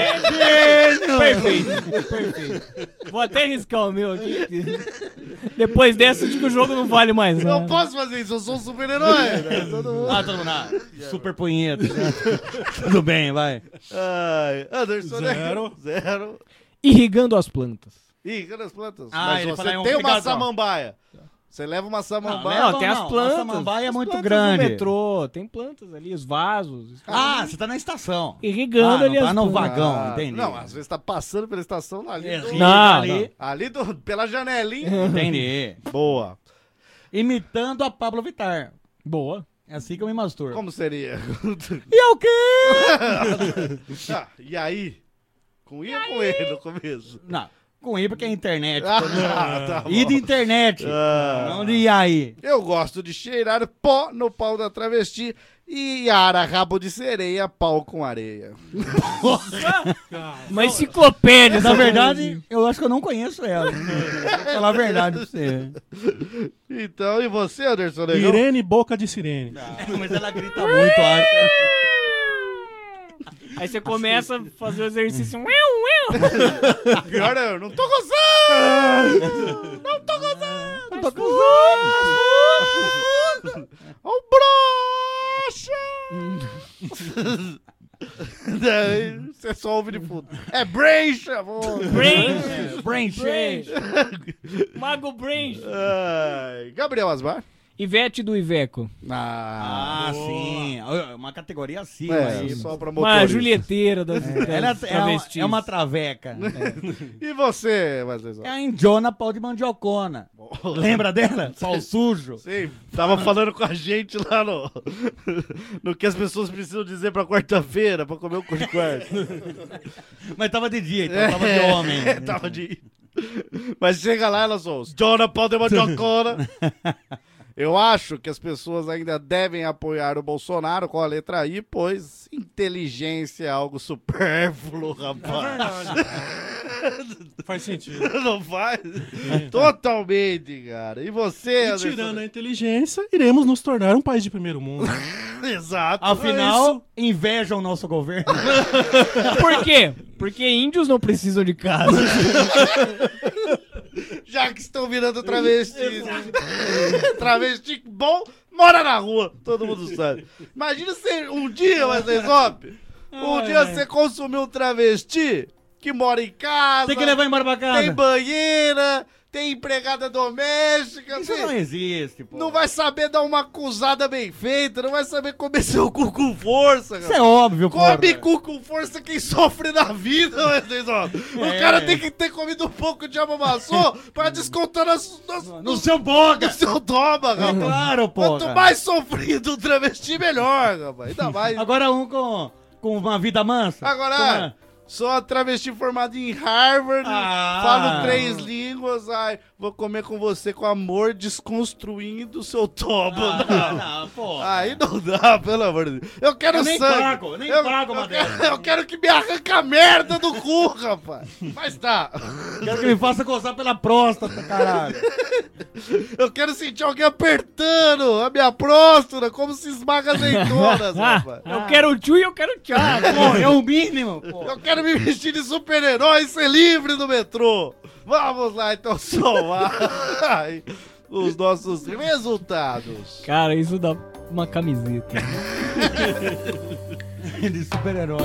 Perfeito. Vou até riscar o meu aqui. Depois dessa, acho que o jogo não vale mais. Não posso fazer isso, eu sou um super-herói. Todo mundo. Super punheta. Tudo bem, vai. Anderson, zero. Irrigando as plantas. Irrigando as plantas. Mas você tem uma samambaia. Você leva uma samambaia. Não, tem as plantas. A samambaia é muito plantas grande. No metrô, tem plantas ali, os vasos. Você tá na estação. Irrigando ali tá as no plantas. vagão, entendi. Não, às vezes tá passando pela estação ali. Ali pela janelinha. Entendi. Boa. Imitando a Pablo Vittar. Boa. É assim que eu me masturbo. Como seria? E é o quê? E aí? Com I ou com E no começo? Não. Com I porque é internet. Tá I de internet. Não de I aí. Eu gosto de cheirar pó no pau da travesti e ara rabo de sereia, pau com areia. Uma enciclopédia. Na verdade, eu acho que eu não conheço ela. Vou falar a verdade pra você. Então, e você, Anderson Negão? Irene Boca de Sirene. Mas ela grita muito, acho. Aí você começa a fazer o exercício. Pior é, eu não tô gozando! Não tô gozando! Ó o broxa! Você só ouve de fundo. É Brencha! Brain Change. Mago Brain. Gabriel Asmar. Ivete do Iveco. Sim. Uma categoria acima. Só pra Uma motorista. julieteira das Ela travestis. é uma traveca. E você, Wesley? É a Indiona Pau de Mandiocona. Lembra dela? Pau sujo. Sim, tava falando com a gente lá no que as pessoas precisam dizer pra quarta-feira, pra comer o cu de quarto. Mas tava de dia, então tava de homem. Tava de... Mas chega lá, elas são os Indiona Pau de Mandiocona. Eu acho que as pessoas ainda devem apoiar o Bolsonaro com a letra I, pois inteligência é algo supérfluo, rapaz. Faz sentido. Não faz? Totalmente, cara. E você, E tirando a inteligência, iremos nos tornar um país de primeiro mundo. Exato. Afinal, invejam o nosso governo. Por quê? Porque índios não precisam de casa. Já que estão virando travestis. Travesti bom, mora na rua. Todo mundo sabe. Imagina se um dia, Wesley Zop, você consumiu um travesti que mora em casa. Tem que levar embora pra casa. Tem banheira, tem empregada doméstica. Isso não existe, pô. Não vai saber dar uma acusada bem feita, não vai saber comer seu cu com força, Isso é óbvio, pô. Come cu com força quem sofre na vida, Wesley Zop. O cara tem que ter comido um pouco de amassou pra descontar no seu boga. No seu toma, rapaz. Claro, pô. Quanto mais sofrido o travesti, melhor, rapaz. Ainda mais. Agora com uma vida mansa. Agora, sou a travesti formada em Harvard, falo 3 línguas, vou comer com você com amor, desconstruindo o seu toba. Não, pô. Aí não dá, pelo amor de Deus. Eu quero sangue. Eu nem pago uma dessas. Eu quero que me arranca a merda do cu, rapaz. Mas tá. Quero que me faça coçar pela próstata, caralho. Eu quero sentir alguém apertando a minha próstata, como se esmaga azeitonas, rapaz. Eu quero o tchu e eu quero o tchá. Pô, é o mínimo, pô. Eu quero me vestir de super-herói e ser livre no metrô. Vamos lá, então, somar os nossos resultados. Cara, isso dá uma camiseta. De super-herói.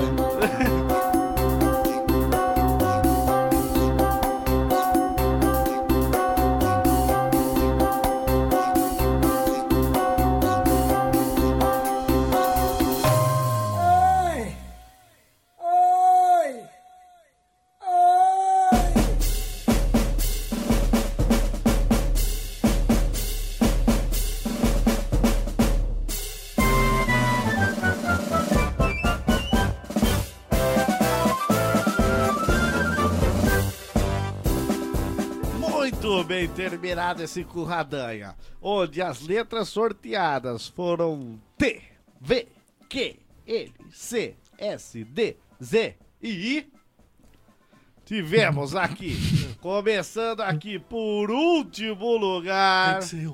Muito bem terminado esse curradanha, onde as letras sorteadas foram T, V, Q, L, C, S, D, Z e I. Tivemos aqui, começando aqui por último lugar, Tem que ser eu.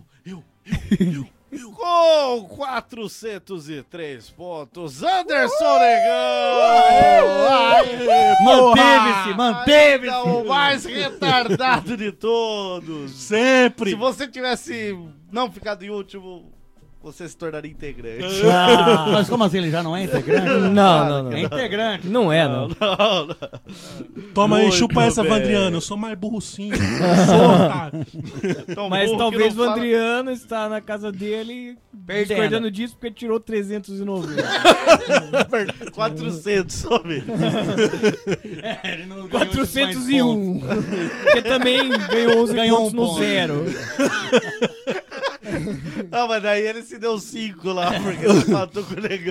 com 403 pontos, Anderson Negão! Manteve-se! Ainda o mais retardado de todos! Sempre! Se você tivesse não ficado em último, você se tornaria integrante. Mas como assim, ele já não é integrante? Não. É integrante. Não é, não. Toma aí, Muito chupa essa, bem. Vandriano. Eu sou mais burro sim. Sou, otário. Tão Mas burro talvez que o não fala- Adriano está na casa dele discordando disso porque tirou 390. 400 somente. Ele não ganhou 401. Porque também ganhou 11 Ganhou pontos um no ponto. zero. Não, mas daí ele se deu 5 lá, porque ele matou com o negão.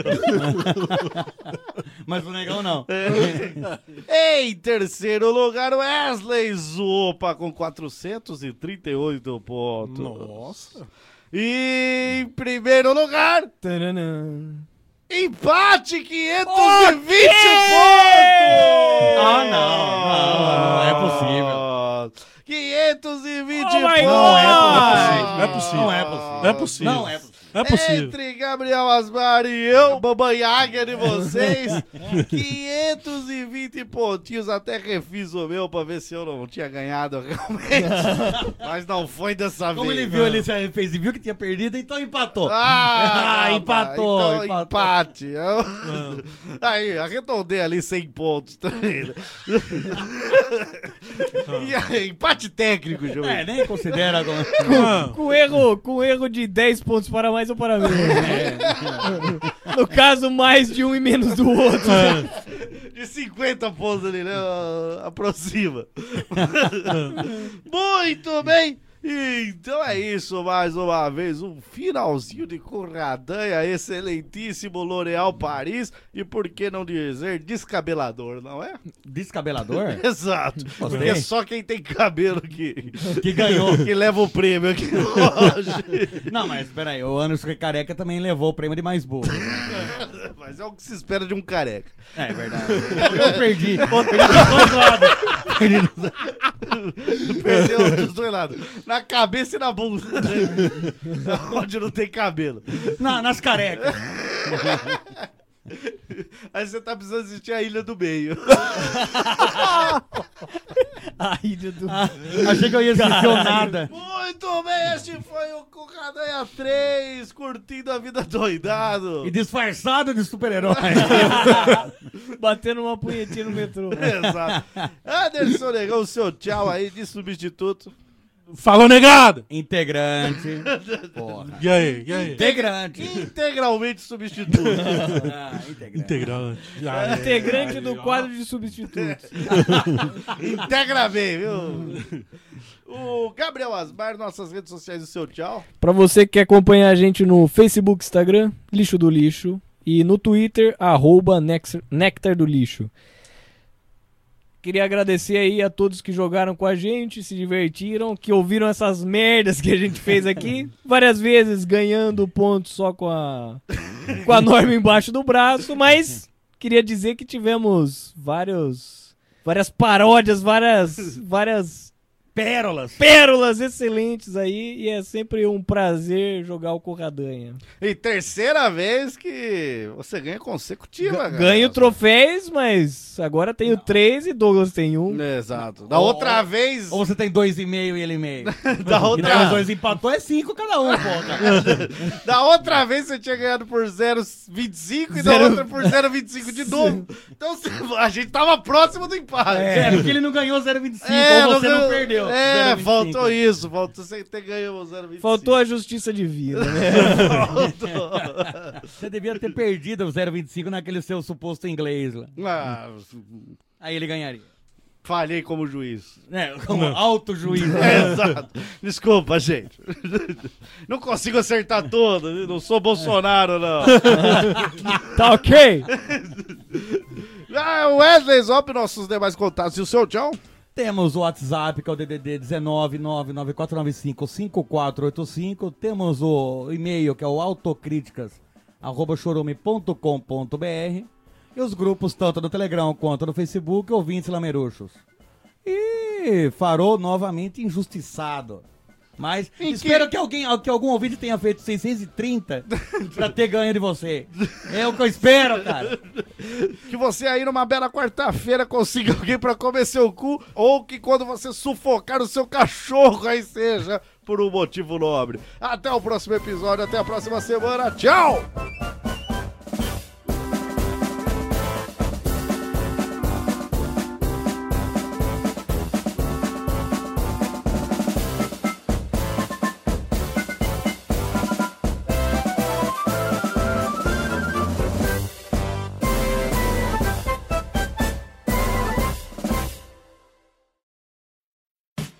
Mas o negão não. Em terceiro lugar, Wesley Zupa com 438 pontos. Nossa. E em primeiro lugar, Taranã. empate 520 pontos! Não é possível. 520 Oh my pontos! God! Não é possível. Não é possível. Não é possível. Não é possível. É possível. Entre Gabriel Asmar e eu, babanhaga de vocês, 520 pontinhos, até refiz o meu pra ver se eu não tinha ganhado realmente, mas não foi dessa vez. Como ele viu ali, você fez e viu que tinha perdido, então empatou. Empatou. Então, empate. Aí, arredondei ali 100 pontos também. Né? E aí, empate técnico, João. Nem considera agora. Com erro de 10 pontos para mais ou para menos. No caso, mais de um e menos do outro. De 50 pontos ali, né? Aproxima. Muito bem. Então é isso, mais uma vez, um finalzinho de Curradanha, excelentíssimo L'Oréal Paris, e por que não dizer descabelador, não é? Descabelador? Exato, porque é só quem tem cabelo que ganhou, que leva o prêmio aqui hoje. Não, mas peraí, o Anderson Careca também levou o prêmio de mais burro. Mas é o que se espera de um careca. É verdade. Eu perdi dos dois lados. Perdeu dos dois lados. Na cabeça e na bunda. Onde não tem cabelo. Nas carecas. Aí você tá precisando assistir a Ilha do Meio. A Ilha do Achei que eu ia assistir nada. Muito bem, este foi o Curradanha 3, curtindo a vida doidado. E disfarçado de super-herói. Batendo uma punhetinha no metrô. Exato. Anderson Negão, o seu tchau aí de substituto. Falou, negado! Integrante. Porra. E aí? Integrante. Integralmente substituto. Integrante. Integrante do quadro de substitutos. Integra bem, viu? O Gabriel Asmar, nossas redes sociais, o seu tchau. Pra você que quer acompanhar a gente no Facebook, Instagram, Lixo do Lixo, e no Twitter, @Nectar do Lixo. Queria agradecer aí a todos que jogaram com a gente, se divertiram, que ouviram essas merdas que a gente fez aqui. Várias vezes ganhando pontos só com a norma embaixo do braço, mas queria dizer que tivemos várias paródias, várias pérolas excelentes aí, e é sempre um prazer jogar o Curradanha. E terceira vez que você ganha consecutiva, cara. Ganho troféus, mas agora tenho 3 e Douglas tem 1. Exato. Da outra vez... Ou você tem 2,5 e ele meio. Da outra... Os dois empatou, é 5 cada um, pô. Da outra vez você tinha ganhado por 0,25 e da outra por 0,25 de novo. Então a gente tava próximo do empate. Porque ele não ganhou 0,25, ou você não perdeu. Faltou isso. Faltou você ter ganho 0,25. Faltou a justiça divina, né? Você devia ter perdido o 0,25 naquele seu suposto inglês lá. Aí ele ganharia. Falhei como juiz. Como alto juiz. Exato. Desculpa, gente. Não consigo acertar todo. Não sou Bolsonaro, não. Tá ok. Wesley Zop, nossos demais contatos. E o seu tchau? Temos o WhatsApp, que é o DDD 19994955485. Temos o e-mail, que é o autocríticas@chorume.com.br. E os grupos, tanto no Telegram quanto no Facebook, ouvintes lameruxos. E Farol novamente injustiçado. Mas espero que algum ouvinte tenha feito 630 pra ter ganho de você. É o que eu espero, cara. Que você aí numa bela quarta-feira consiga alguém pra comer seu cu, ou que quando você sufocar o seu cachorro aí seja por um motivo nobre. Até o próximo episódio, até a próxima semana. Tchau!